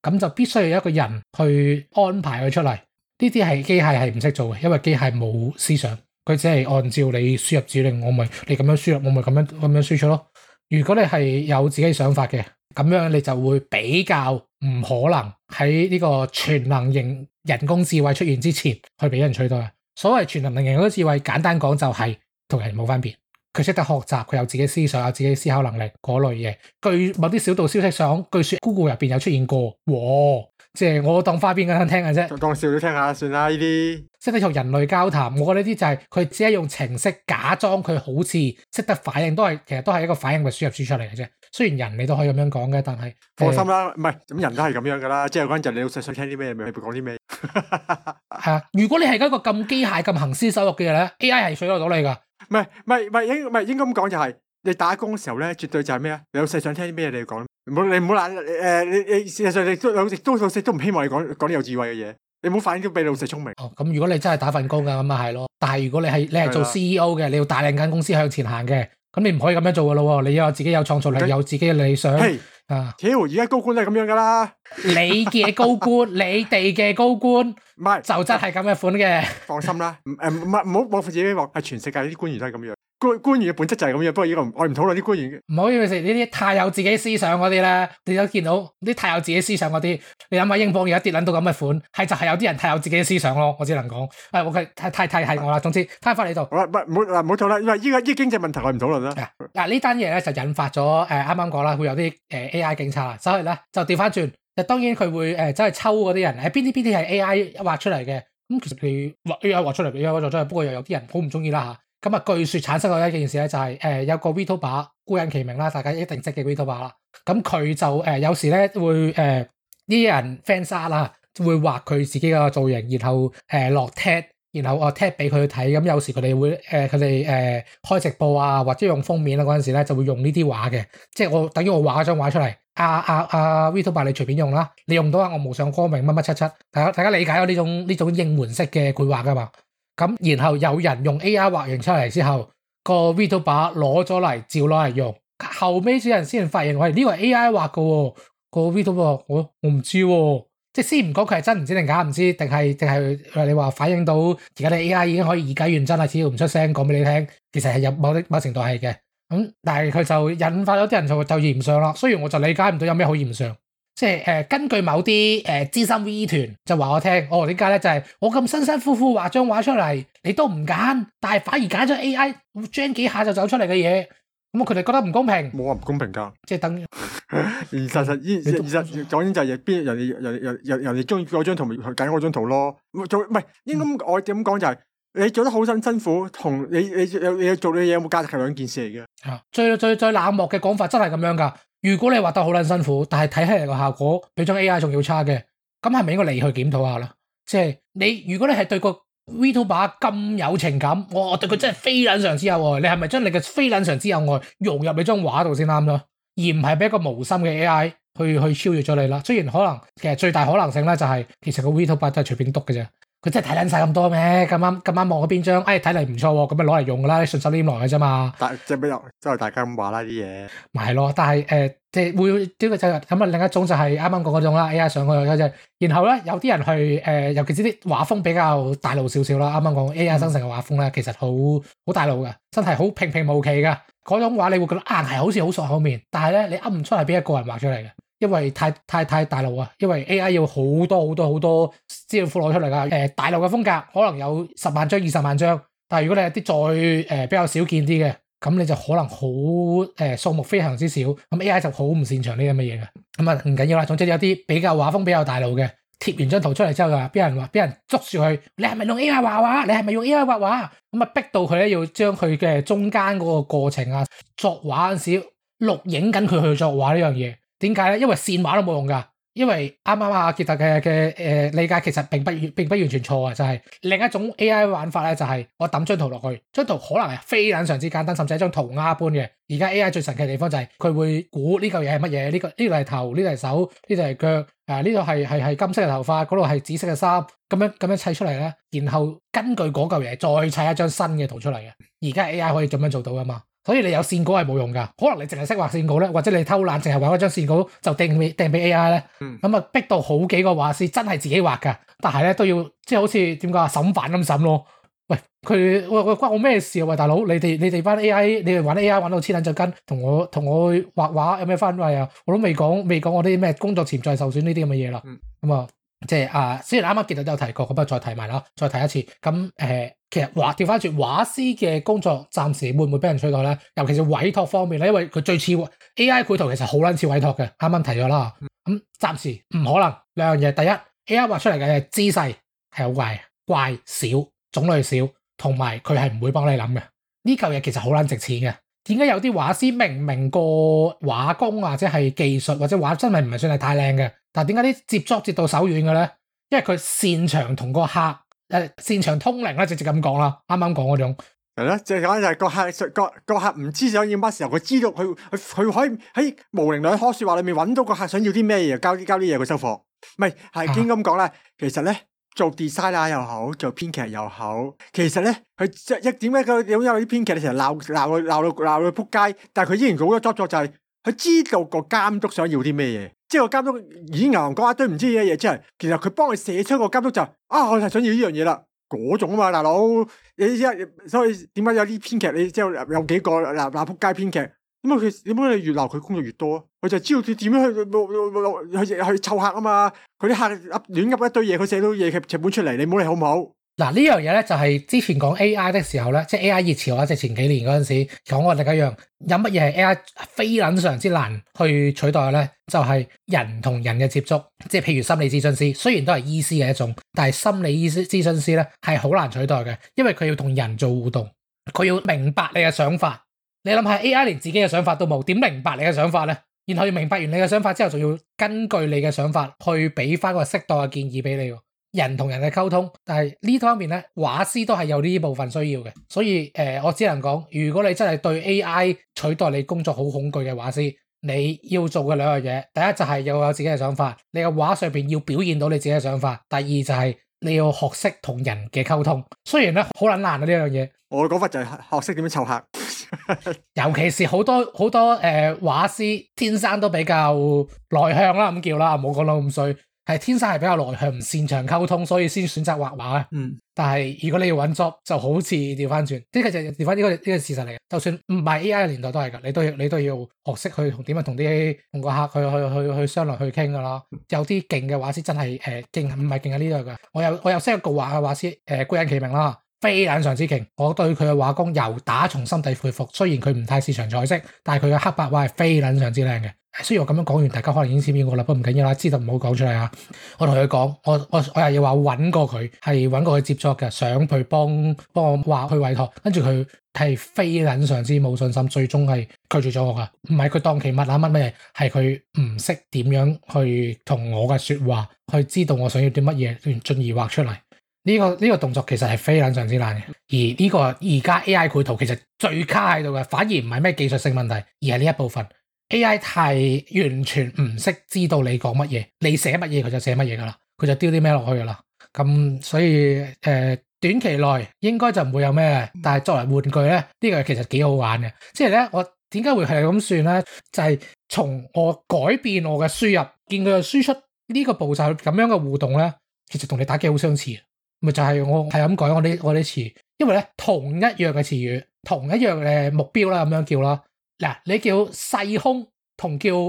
咁就必須要有一個人去安排佢出嚟。呢啲係機械係唔識做嘅，因為機械冇思想，佢只係按照你輸入指令，我咪你咁樣輸入，我咪咁樣輸出咯。如果你係有自己想法嘅，咁樣你就會比較唔可能喺呢個全能型人工智慧出現之前去俾人取代。所謂全能型人工智慧，簡單講就係同人冇分別，佢識得學習，佢有自己思想，有自己思考能力嗰類嘢。據某啲小道消息上，據說 Google 入邊有出現過，即係我當花邊咁樣聽嘅啫， 當笑都聽下算啦。呢啲識得同人類交談，我覺得呢啲就係佢只係用程式假裝佢好似識得反應，其實都係一個反應嘅輸入輸出嚟嘅啫。雖然人你都可以咁樣講嘅，但係放心啦，唔係咁人都係咁樣噶啦。即係嗰陣就你老細想聽啲咩，咪去講啲咩。 係啊，如果你係一個咁機械、咁行屍走肉嘅嘢咧 ，AI 係取代到你噶。 唔係應該咁講就係你打工嘅時候咧，絕對就係咩啊？你老細想聽啲咩，你要講。你唔好懶你事實上你老細都唔希望你講啲有智慧嘅嘢。你唔好反映到俾老細聰明。 咁如果你真係打份工嘅咁咪係咯。但係如果你係做 CEO 嘅，你要帶領間公司向前行嘅，咁你唔可以咁樣做噶咯。你要有自己有創造力，有自己嘅理想。 屌，而家高官都係咁樣噶啦。 你嘅高官，你哋嘅高官， 唔係就真係咁嘅款嘅。放心啦，唔好自己話係全世界啲官員都係咁樣。官員嘅本質就係咁樣，不過呢個我唔討論啲官員。 唔好以為呢啲太有自己思想嗰啲咧，你都見到啲太有自己思想嗰啲，你諗下英鎊而家跌撚到咁嘅款，係就係有啲人太有自己思想咯。我只能講，我太係我啦。總之，攤翻你度。 好啦，唔好討論，因為依個經濟問題我唔討論啦。 嗱呢單嘢咧就引發咗啱啱講啦，會有啲AI 警察啦，所以咧就調翻轉。當然佢會走去抽嗰啲人，邊啲係 AI 畫出嚟嘅。咁其實佢畫 AI 畫出嚟，AI 畫出嚟，不過又有啲人好唔中意啦嚇。咁啊，據說產生咗一件事咧，就係有個 VTuber 孤隱其名啦，大家一定識嘅 VTuber 啦。咁佢就有時咧會呢啲人 fans 啦，會畫佢自己嘅造型，然後落 tag，然後我 tag 俾佢睇。咁有時佢哋會佢哋開直播啊，或者用封面啊嗰陣時咧，就會用呢啲畫嘅。即係我等於我畫一張畫出嚟，VTuber 你隨便用啦，你用到我無上光明乜乜七七，大家理解咗呢種應援式嘅繪畫噶嘛？咁然後有人用 AI 畫完出嚟之後，個 VTuber 攞咗嚟照攞嚟用，後尾啲人先發現，喂呢個係 AI 畫嘅喎，個 VTuber 我唔知喎，即係先唔講佢係真唔知定假唔知，定係你話反映到而家啲 AI 已經可以以假亂真啦，只要唔出聲講俾你聽，其實係有某程度係嘅。但係佢就引發咗啲人就嫌上啦。雖然我就理解唔到有咩好嫌上。即係根據某啲資深 V 團就話我聽，點解咧？就係我咁辛辛苦苦畫張畫出嚟，你都唔揀，但係反而揀咗 AI gen 幾下就走出嚟嘅嘢，咁佢哋覺得唔公平。 冇話唔公平㗎， 即係等於現實講緊就係邊人哋中意嗰張圖咪揀嗰張圖咯。唔係應該我點講就係你做得好辛苦，同你做嘅嘢有冇價值係兩件事嚟嘅。 最冷漠嘅講法真係咁樣㗎。如果你畫得好撚辛苦，但係睇起嚟個效果比張 AI 仲要差嘅，咁係咪應該你去檢討下啦？即係如果你係對個 VTuber 咁有情感，我對佢真係非撚常之有愛，你係咪將你嘅非撚常之有愛融入你張畫度先啱咯？而唔係俾一個無心嘅 AI 去超越咗你啦。雖然可能其實最大可能性咧就係其實個 VTuber 都係隨便篤嘅啫。佢真係睇撚晒咁多咩？咁啱望嗰邊張，睇嚟唔錯喎，咁咪攞嚟用噶啦，順手拈來嘅啫嘛。 即係即係大家咁話啦啲嘢。 咪係咯，但係即係會呢個就咁啊，另一種就係啱啱講嗰種啦 ，AI 上去嗰隻。然後咧有啲人去尤其是啲畫風比較大路少少啦。啱啱講 AI 生成嘅畫風咧，其實好大路嘅，真係好平平無奇嘅嗰種畫，你會覺得硬係好似好熟口面，但係咧你噏唔出係邊一個人畫出嚟嘅。因為太大路啊，因為 AI 要好多資料庫攞出嚟噶。大路嘅風格可能有10萬張、20萬張，但係如果你係啲再比較少見啲嘅，咁你就可能好數目非常之少。咁 AI 就好唔擅長呢啲咁嘅嘢嘅。咁啊唔緊要啦，總之有啲比較畫風比較大路嘅，貼完張圖出嚟之後就話，俾人捉住佢，你係咪用 AI 畫畫？你係咪用 AI 畫畫？咁啊逼到佢咧要將佢嘅中間嗰個過程啊，作畫嗰陣時錄影緊佢去作畫呢樣嘢。點解咧？因為線畫都冇用噶，因為啱啱阿傑特嘅理解其實並不完全錯啊，就係另一種 AI 玩法咧，就係我抌張圖落去，張圖可能係非常之簡單，甚至係一張塗鴉般嘅。而家 AI 最神奇嘅地方就係佢會估呢嚿嘢係乜嘢，呢度係頭，呢度係手，呢度係腳，呢度係金色嘅頭髮，嗰度係紫色嘅衫，咁樣砌出嚟咧，然後根據嗰嚿嘢再砌一張新嘅圖出嚟嘅。而家 AI 可以咁樣做到噶嘛？ 所以你有線稿係冇用㗎。可能你淨係識畫線稿咧，或者你偷懶淨係畫一張線稿就掟俾 AI 咧。咁啊逼到好幾個畫師真係自己畫㗎，但係咧都要即係好似點講啊審犯咁審咯。喂，佢關我咩事啊？喂，大佬，你哋班 AI， 你哋玩 AI 玩到黐撚隻筋，同我畫畫有咩分別啊？我都未講我啲咩工作潛在受損呢啲咁嘅嘢啦。咁啊，即係雖然啱啱見到都有提過，咁啊再提埋啦，再提一次。咁其實調翻轉畫師嘅工作暫時會唔會俾人取代咧？尤其是委託方面咧，因為佢最似 AI 繪圖其實好撚似委託嘅，啱啱提咗啦。咁暫時唔可能兩樣嘢，第一 AI 畫出嚟嘅姿勢係好怪少。種類少，同埋佢係唔會幫你諗嘅。呢嚿嘢其實好撚值錢嘅。點解有啲畫師明個畫工或者係技術或者畫真係唔係算係太靚嘅，但係點解啲接觸接到手軟嘅咧？因為佢擅長同個客擅長通靈啦，直接咁講啦。啱啱講嗰種係咯，即係講就係個客唔知想要乜時候，佢知道佢可以喺模棱兩可説話裏面揾到個客想要啲咩嘢，交啲嘢佢收貨。唔係應該咁講啦，其實咧。做 designer 又好，做編劇又好，其實咧佢點解有啲編劇你成日鬧到仆街，但係佢依然做咗 job 就係佢知道個監督想要啲咩嘢，即係個監督已經講一堆唔知嘅嘢之後，其實佢幫佢寫出個監督就我係想要呢樣嘢啦，嗰種啊嘛，大佬所以點解有啲編劇你即係有幾個鬧仆街編劇？咁佢點解你越鬧佢工作越多啊？佢就知道佢點樣去湊客啊嘛！佢啲客亂噏一堆嘢，佢寫到嘢劇本出嚟，你唔好理好唔好？嗱呢樣嘢咧就係之前講 AI 的時候咧，即係 AI 熱潮啊，即係前幾年嗰陣時講過另一樣，有乜嘢係 AI 非撚常之難去取代嘅咧？就係人同人嘅接觸，即係譬如心理諮詢師，雖然都係醫師嘅一種，但係心理諮詢師咧係好難取代嘅，因為佢要同人做互動，佢要明白你嘅想法。你諗下 AI 連自己嘅想法都冇，點明白你嘅想法咧？然後要明白完你嘅想法之後，仲要根據你嘅想法去俾翻個適當嘅建議俾你。人同人嘅溝通，但係呢方面咧，畫師都係有呢部分需要嘅。所以我只能講，如果你真係對 AI 取代你工作好恐懼嘅畫師，你要做嘅兩樣嘢，第一就係要有自己嘅想法，你嘅畫上邊要表現到你自己嘅想法；第二就係你要學識同人嘅溝通。雖然咧好撚難啊呢樣嘢，我嘅講法就係學識點樣湊客。尤其是好多畫師天生都比較內向啦，咁叫啦，冇講到咁衰，係天生係比較內向，唔擅長溝通，所以先選擇畫畫。但係如果你要揾 job，就好似調翻轉，呢個就調翻呢個事實嚟嘅。就算唔係 AI 嘅年代都係噶，你都要學識去同點樣同個客去商量去傾噶啦。有啲勁嘅畫師真係勁，唔係勁喺呢度噶。我有識一個畫嘅畫師，孤人其名啦。非常之勁，我對佢嘅畫工由打從心底佩服。雖然佢唔太擅長彩色，但係佢嘅黑白畫係非常之靚嘅。雖然我咁樣講完，大家可能已經知邊個啦，不過唔緊要啦，知道唔好講出嚟啊。我同佢講，我又要話揾過佢，係揾過佢接觸嘅，想去幫我畫去委託，跟住佢係非常之冇信心，最終係拒絕咗我噶。唔係佢當其物啊乜嘢，係佢唔識點樣去同我嘅說話，去知道我想要啲乜嘢，進而畫出嚟。呢個動作其實係非常之難嘅，而呢個而家 AI 繪圖其實最卡喺度嘅，反而唔係咩技術性問題，而係呢一部分 AI 係完全唔識知道你講乜嘢，你寫乜嘢佢就寫乜嘢噶啦，佢就丟啲咩落去噶啦。咁所以短期內應該就唔會有咩，但係作為玩具咧，呢個其實幾好玩嘅。即係咧，我點解會係咁算咧？就係從我改變我嘅輸入，見佢嘅輸出呢個步驟咁樣嘅互動咧，其實同你打機好相似。咪就係我係咁改我啲詞，因為咧同一樣嘅詞語，同一樣嘅目標啦，咁樣叫啦。嗱，你叫細空同叫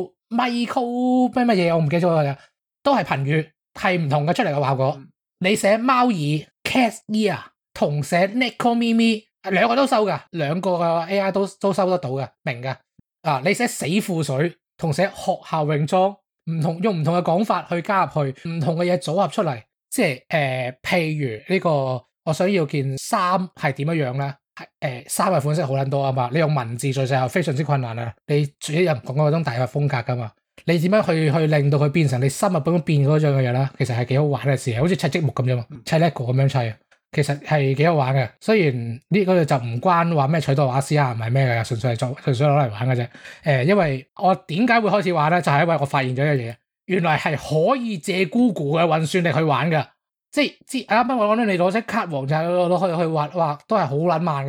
micro 乜嘢，我唔記得咗啦，都係頻語，係唔同嘅出嚟嘅效果。你寫貓耳 cat ear 同寫 neko mimi 兩個都收噶，兩個嘅 AI 都收得到嘅，明噶。你寫死褲水同寫學校泳裝唔同，用唔同嘅講法去加入去，唔同嘅嘢組合出嚟。即係譬如呢個我想要件衫係點樣咧？衫嘅款式好撚多啊嘛，你用文字敘述又非常之困難啊！你自己又唔講嗰種大嘅風格噶嘛？你點樣去令到佢變成你心入邊變嗰種嘅嘢咧？其實係幾好玩嘅事，好似砌積木咁啫嘛，砌 LEGO 咁樣砌，其實係幾好玩嘅。雖然呢個就唔關話咩取代畫師啊，唔係咩嘅，純粹攞嚟玩嘅啫。因為我點解會開始玩咧？就係因為我發現咗一樣嘢。原來係可以借 Google 嘅運算力去玩嘅，即係啱啱我講咧，你攞隻卡王就攞去畫，都係好撚慢噶嘛。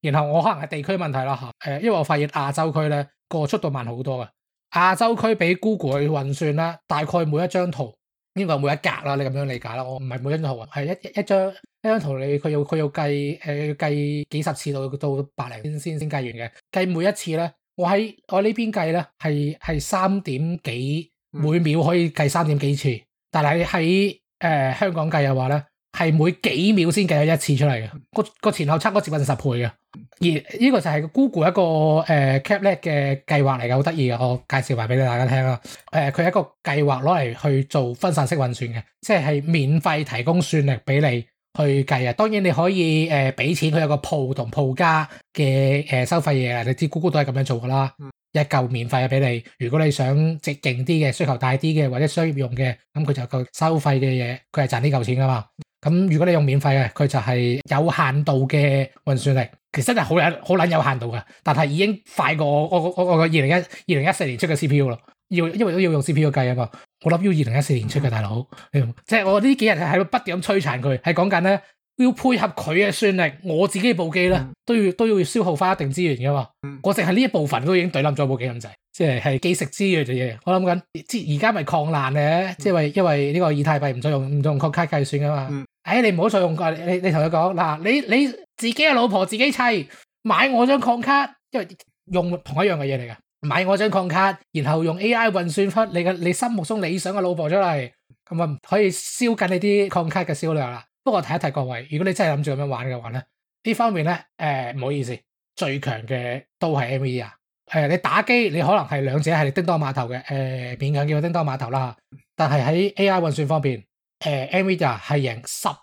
然後我可能係地區問題啦嚇，因為我發現亞洲區咧個速度慢好多嘅，亞洲區俾 Google 去運算啦，大概每一張圖應該每一格啦，你咁樣理解啦，我唔係每一張圖啊，係一張圖佢要計要計幾十次到百零先計完嘅，計每一次咧，我呢邊計咧係3點幾每秒可以計3點幾次，但係喺香港計嘅話咧，係每幾秒先計咗一次出嚟嘅，個前後差唔多接近10倍嘅。而呢個就係 Google 一個CapLab 嘅計劃嚟嘅，好得意嘅，我介紹埋俾大家聽啦。佢係一個計劃攞嚟去做分散式運算嘅，即係免費提供算力俾你去計啊。當然你可以俾錢，佢有個鋪同鋪家嘅收費嘢啊。你知 Google 都係咁樣做噶啦，一嚿免費俾你。如果你想直勁啲嘅、需求大啲嘅或者商業用嘅，咁佢就有個收費嘅嘢，佢係賺呢嚿錢噶嘛。咁如果你用免費嘅，佢就係有限度嘅運算力，其實真係好撚有限度嘅，但係已經快過我個2014年出嘅 CPU 咯。因為都要用 CPU 計啊嘛。我諗要2014年出嘅大佬，即係我呢幾日係喺度不斷咁摧殘佢，係講緊咧要配合佢嘅算力，我自己部機咧都要消耗翻一定資源噶嘛。我淨係呢一部分都已經懟冧咗部機咁滯，即係幾食資源嘅嘢。我諗緊，而家咪抗難嘅，即係因為呢個以太幣唔再用擴卡計算噶嘛。你唔好再用你同佢講嗱，你自己嘅老婆自己砌，買我張礦卡，因為用同一樣嘅嘢嚟嘅，買我張礦卡，然後用 AI 運算出你心目中理想嘅老婆出嚟，咁啊可以燒緊你啲礦卡嘅銷量啦。不過提一提各位，如果你真係諗住咁樣玩嘅話咧，呢方面咧唔好意思，最強嘅都係 NVIDIA。你打機你可能係兩者係叮當碼頭嘅，勉強叫叮當碼頭啦。但係喺 AI 運算方面，NVIDIA 係贏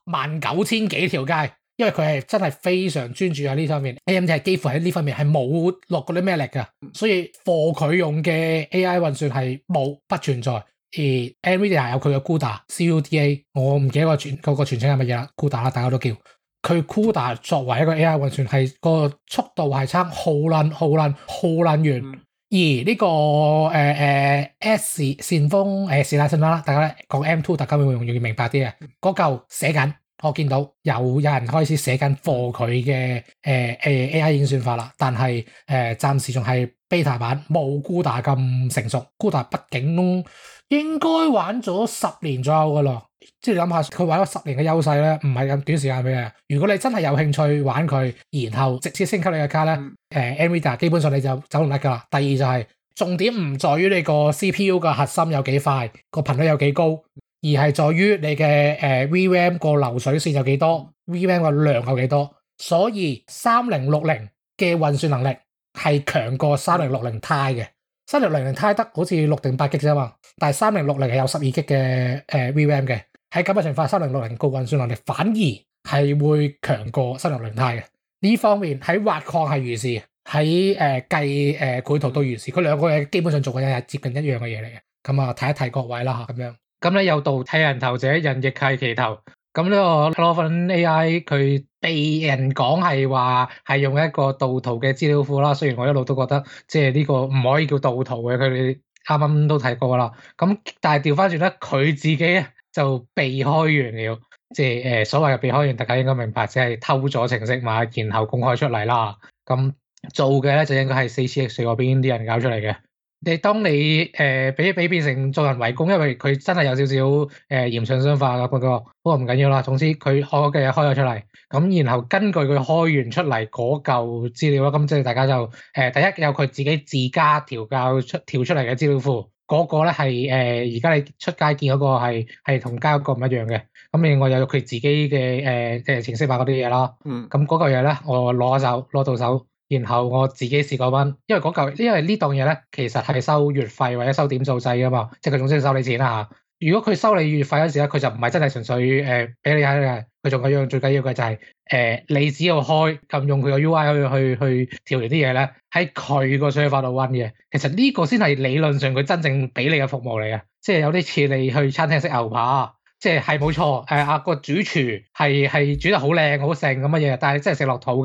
109000幾條街，因為佢係真係非常專注喺呢方面。AMD 係幾乎喺呢方面係冇落過啲咩力㗎，所以貨佢用嘅 AI 運算係不存在。而 NVIDIA 有佢嘅 CUDA， 我唔記得個全稱係乜嘢啦 ，CUDA 啦，大家都叫佢 CUDA 作為一個 AI 運算係個速度係差好撚遠。而呢個S 線風是但信啦，大家講 M2， 大家會容易明白啲嘅。嗰嚿寫緊，我見到有人開始寫緊貨佢嘅AI 演算法啦，但係暫時仲係 beta 版，冇 CUDA 咁成熟。CUDA 畢竟應該玩咗10年左右噶啦，即係你諗下，佢玩咗10年嘅優勢咧，唔係咁短時間俾嘅。如果你真係有興趣玩佢，然後直接升級你嘅卡咧，NVIDIA 基本上你就走唔甩噶啦。第二就係重點唔在於你個 CPU 嘅核心有幾快，個頻率有幾高，而係在於你嘅VRAM 個流水線有幾多 ，VRAM 個量有幾多。所以3060嘅運算能力係強過3060 Ti 嘅。3060 Ti 得好似6定8 G 啫嘛，但係3060係有12 G 嘅VRAM 嘅。喺咁嘅情況，3060個運算能力反而係會強過3060 Ti 嘅。呢方面喺挖礦係如是，喺計繪圖都如是。佢兩個嘢基本上做嘅嘢係接近一樣嘅嘢嚟嘅。咁啊，提一提各位啦嚇，咁樣。咁咧有道替人頭者，人亦替其頭。咁呢個 OpenAI 佢被人講係話係用一個盜圖嘅資料庫啦，雖然我一路都覺得即係呢個唔可以叫盜圖嘅，佢哋啱啱都睇過啦。咁但係調翻轉咧，佢自己咧就被開源了，即係所謂嘅被開源，大家應該明白，即係偷咗程式碼，然後公開出嚟啦。咁做嘅咧就應該係 4CX 嗰邊啲人搞出嚟嘅。當你俾變成做人為公，因為佢真係有少少嚴重傷化嘅，不過唔緊要啦。總之佢我嘅嘢開咗出嚟，咁然後根據佢開完出嚟嗰嚿資料啦，咁即係大家就第一有佢自己自家調出嚟嘅資料庫，嗰個咧係而家你出街見嗰個係同街嗰個唔一樣嘅。咁另外有佢自己嘅即係程式碼嗰啲嘢啦。咁嗰嚿嘢咧我攞到手。然後我自己試過溫，因為呢檔嘢咧，其實係收月費或者收點數制噶嘛，即係佢總之要收你錢啦嚇。如果佢收你月費嗰時咧，佢就唔係真係純粹俾你睇嘅，佢仲有一樣最緊要嘅就係你只要開咁用佢個 UI 去調完啲嘢咧，喺佢個 server 度溫嘅。其實呢個先係理論上佢真正俾你嘅服務嚟嘅，即係有啲似你去餐廳食牛扒，即係冇錯個主廚係煮得好靚好盛咁嘅嘢，但係真係食落肚嘅。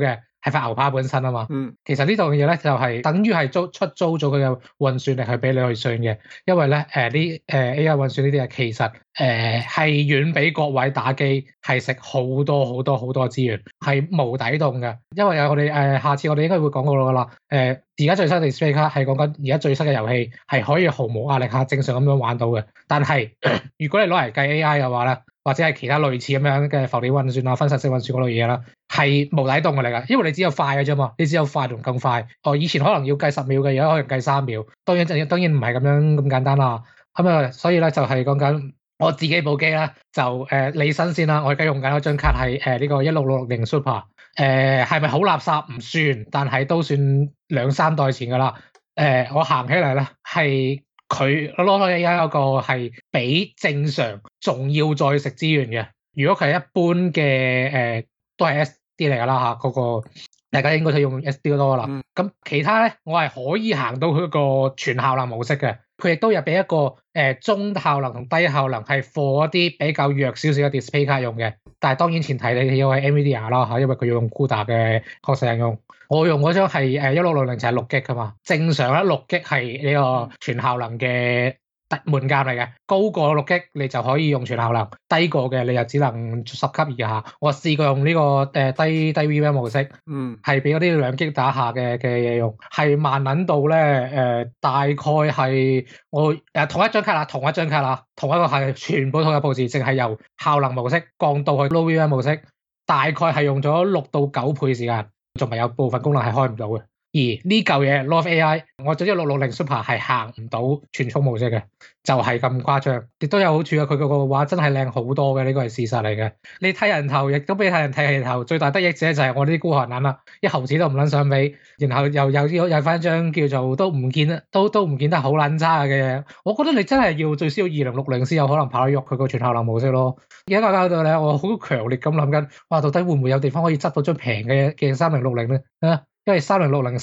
係塊牛扒本身啊嘛。 嗯， 其實呢度嘅嘢咧就係等於係出租咗佢嘅運算力去俾你去算嘅，因為咧AI 運算呢啲嘢其實係遠比各位打機係食好多資源，係無底洞嘅。因為我哋下次我哋應該會講過㗎啦。而家最新嘅 display 卡係講緊而家最新嘅遊戲係可以毫無壓力下正常咁樣玩到嘅，但係如果你攞嚟計 AI 嘅話咧，或者係其他類似咁樣嘅浮點運算啊、分散式運算嗰類嘢啦，係無底洞嚟㗎，因為你只有快嘅啫嘛，你只有快同更快。以前可能要計10秒嘅，而家可能計3秒，當然唔係咁樣咁簡單啦。所以咧就係講緊我自己部機啦，就理身先啦，我而家用緊嗰張卡係呢個16660 Super。係咪好垃圾唔算，但係都算2-3代前㗎啦。我行起嚟咧係佢攞到 AI 嗰個係比正常仲要再食資源嘅。如果佢係一般嘅都係 SD 嚟㗎啦嗰個大家應該都用 SD 多啦。咁其他咧我係可以行到佢個全效能模式嘅。佢亦都有俾一個中效能同低效能係 for 一啲比較弱少少嘅 display 卡用嘅，但係當然前提你要係 NVIDIA 啦嚇，因為佢要用 CUDA 嘅確實用。我用嗰張係1660就係6G 㗎嘛，正常咧6G 係呢個全效能嘅門檻嚟嘅，高過6G 你就可以用全效能，低過嘅你就只能10級以下。我試過用呢個低 VRAM 模式，係俾嗰啲2G 打下嘅嘢用，係慢撚到咧大概係我同一張卡啦，同一個係全部同一部字，淨係由效能模式降到去 low VRAM 模式，大概係用咗6到9倍時間，仲係有部分功能係開唔到嘅。而呢嚿嘢 Law of AI， 我總之660 Super 係行唔到全速模式嘅，就係咁誇張。亦都有好處啊，佢個畫真係靚好多嘅，呢個係事實嚟嘅。你睇人頭，亦都俾睇人睇頭，最大得益者就係我呢啲孤寒撚啦，一毫子都唔撚想俾，然後又翻張叫做都唔見得好撚差嘅嘢。我覺得你真係要最少2060先有可能跑得喐佢個全效能模式咯。而家搞到咧，我好強烈咁諗緊，哇！到底會唔會有地方可以執到張平嘅3060咧？因為3060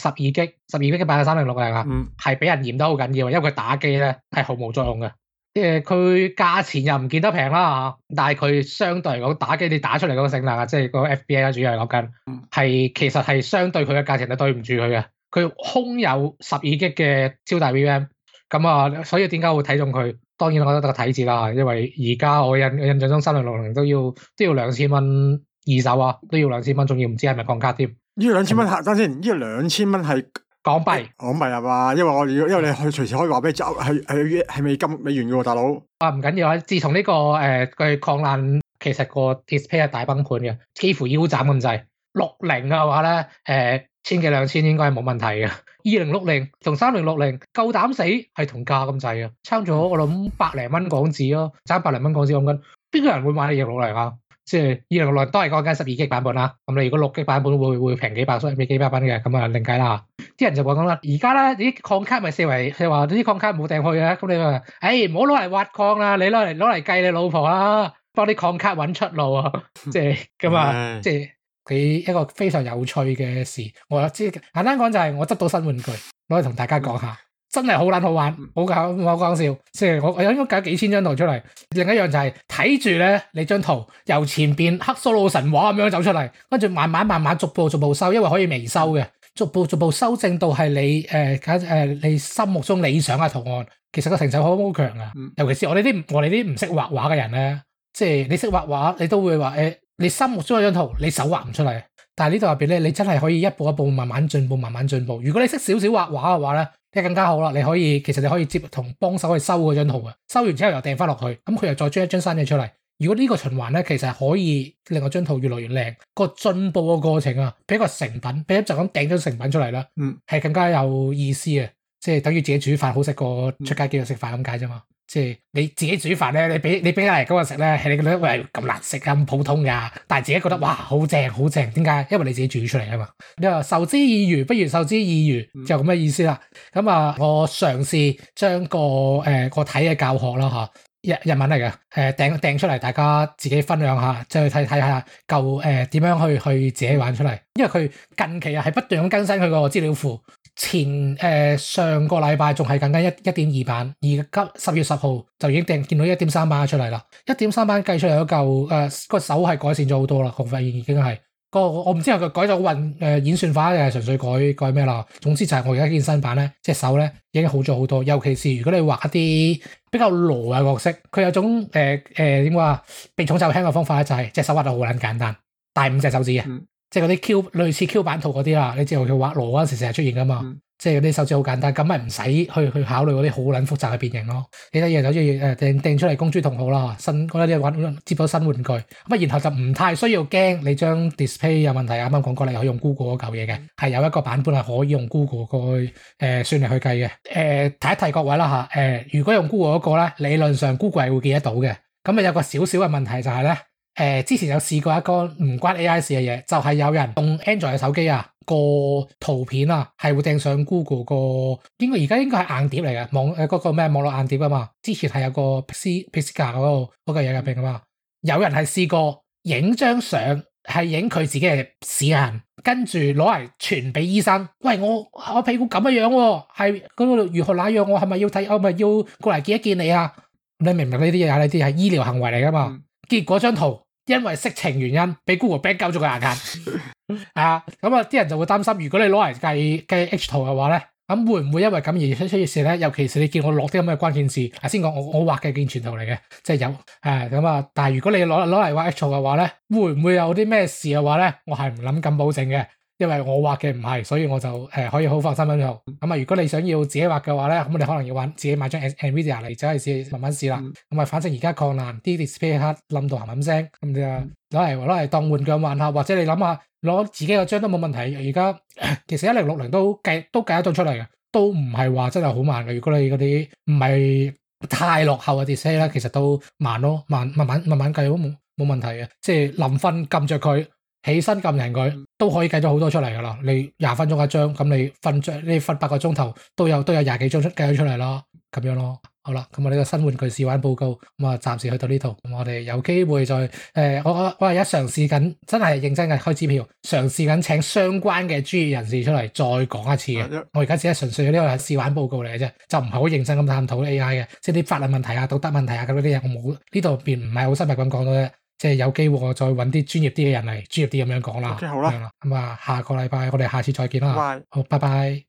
12G 版嘅3060啊，係俾人嫌得好緊要，因為佢打機咧係毫無作用嘅。佢價錢又唔見得平啦，但係佢相對嚟講打機你打出嚟嗰個性能啊，即係個 FBA 啦，主要係講緊係其實係相對佢嘅價錢係對唔住佢嘅。佢空有12G 嘅超大 VRAM，咁啊，所以點解會睇中佢？當然我覺得個睇字啦，因為而家我印象中3060都要2000蚊二手啊，都要2000蚊，仲要唔知係咪降價添。 呢個2000蚊客單先，呢個2000蚊係港幣， 港幣係嘛？因為你去隨時可以話俾你知，係美元嘅喎，大佬。 唔緊要啊！自從呢個佢抗爛，其實個 display 係大崩盤嘅，幾乎腰斬咁滯。60嘅話咧，1000幾2000應該係冇問題嘅。2060同3060夠膽死係同價咁滯啊！差咗我諗100零蚊港紙咯，爭100零蚊港紙講緊，邊個人會買2060啊？即係2060都係講緊12G 版本啦，咁你如果6G 版本會平幾百蚊嘅，咁啊另計啦。啲人就話講啦，而家咧啲礦卡咪四圍話啲礦卡冇掟去嘅，咁你話，唔好攞嚟挖礦啦，你攞嚟計你老婆啦，幫啲礦卡揾出路啊，即係咁啊，即係佢一個非常有趣嘅事。我知簡單講就係我執到新玩具，攞嚟同大家講下。真係好撚好玩，好講笑。即係我應該搞幾千張圖出嚟。另一樣就係睇住咧，你張圖由前邊黑蘇魯神話咁樣走出嚟，跟住慢慢逐步收，因為可以微修嘅，逐步修正到係你心目中理想嘅圖案。其實個成就好強啊！尤其是我哋啲唔識畫畫嘅人咧，即係你識畫畫，你都會話你心目中嗰張圖你手畫唔出嚟，但係呢度入邊咧，你真係可以一步一步慢慢進步。如果你識少少畫畫嘅話咧，即係更加好啦！其實你可以接同幫手去收嗰張圖嘅，收完之後又掟翻落去，咁佢又再將一張新嘢出嚟。如果呢個循環咧，其實可以令我張圖越來越靚。個進步嘅過程啊，俾個成品，俾就咁掟張成品出嚟啦，係更加有意思嘅。即係等於自己煮飯好食過出街叫佢食飯咁解啫嘛。即係你自己煮飯咧，你俾嚟嗰個食咧，係你覺得喂咁難食咁普通噶，但係自己覺得哇好正，點解？因為你自己煮出嚟啊嘛。你話授之以魚不如授之以漁，就咁嘅意思啦。咁啊，我嘗試將個睇嘅教學啦嚇，日文嚟嘅，掟出嚟，大家自己分享下，即係睇下舊點樣去自己玩出嚟。因為佢近期係不斷咁更新佢個資料庫。上個禮拜仲係緊緊 1.2 版，而今10月10號就已經見到 1.3 版出嚟啦。1.3 版計出嚟嗰嚿個手係改善咗好多啦，我發現已經係我唔知係佢改咗演算法定係純粹改咩啦。總之就係我而家見新版咧，隻手咧已經好咗好多。尤其是如果你畫一啲比較羅嘅角色，佢有種點話避重就輕嘅方法咧，就係隻手畫得好撚簡單，大5隻手指嘅，即係嗰啲 Q 類似 Q 版圖嗰啲啦。你知道佢畫羅嗰陣時成日出現噶嘛？即係嗰啲手指好簡單，咁咪唔使去考慮嗰啲好撚複雜嘅變形咯。你睇嘢就好似掟出嚟公豬同好啦，新嗰啲接咗新玩具，咁然後就唔太需要驚你將 display 有問題。啱啱講過你可以用 Google 嗰嚿嘢嘅，係有一個版本係可以用 Google 個算力去計嘅。提一提各位啦嚇，如果用 Google 嗰個咧，理論上 Google 係會見得到嘅。咁有個少少嘅問題就係咧，之前有試過一個唔關 AI 事嘅嘢，就係有人用 Android 嘅手機啊。個圖片啊，係會掟上 Google 個，而家應該係硬碟嚟嘅，嗰個咩網絡硬碟啊嘛。之前係有個 Pixar 嗰個嘢入邊噶嘛。有人係試過影張相，係影佢自己嘅屎痕，跟住攞嚟傳俾醫生。喂，我屁股咁樣喎，係嗰度如何那樣？我係咪要睇？我係咪要過嚟見一見你啊？你明唔明呢啲嘢？呢啲係醫療行為嚟噶嘛？結果張圖因為色情原因，俾 Google ban 鳩咗個牙間。咁啲人就會擔心，如果你攞嚟計 H 圖嘅話咧，咁會唔會因為咁而出現事咧？尤其是你見我落啲咁嘅關鍵字，先講我畫嘅件全圖嚟嘅，即係有咁啊。但係如果你攞嚟畫 H 圖嘅話咧，會唔會有啲咩事嘅話咧？我係唔諗咁保證嘅，因為我畫嘅唔係，所以我就可以好放心咁做。咁啊，如果你想要自己畫嘅話咧，咁你可能要自己買張 NVIDIA 嚟，走去試慢慢試啦。咁啊，反正而家抗難啲 display 黑冧到冚聲，咁就攞嚟當玩具玩下，或者你諗下。攞自己個張都冇問題，而家其實1060都計得到出嚟嘅，都唔係話真係好慢嘅。如果你嗰啲唔係太落後嘅 display 咧，其實都慢咯，慢慢計都冇問題嘅。即係臨瞓撳着佢，起身撳停佢，都可以計咗好多出嚟噶啦。你20分鐘一張，咁你瞓8個鐘頭都有20幾張計咗出嚟啦，咁樣咯。好啦，咁我呢個新玩具試玩報告，咁啊暫時去到呢度，咁我哋有機會再我係而家嘗試緊，真係認真嘅開支票，嘗試緊請相關嘅專業人士出嚟再講一次嘅。我而家只係純粹呢個係試玩報告嚟嘅啫，就唔係好認真咁探討 AI 嘅，即係啲法律問題啊、道德問題啊咁嗰啲嘢，我冇呢度邊唔係好深入咁講到啫。即係有機會我再揾啲專業啲嘅人嚟專業啲咁樣講啦。 好啦， 咁啊下個禮拜我哋下次再見啦。好，拜拜。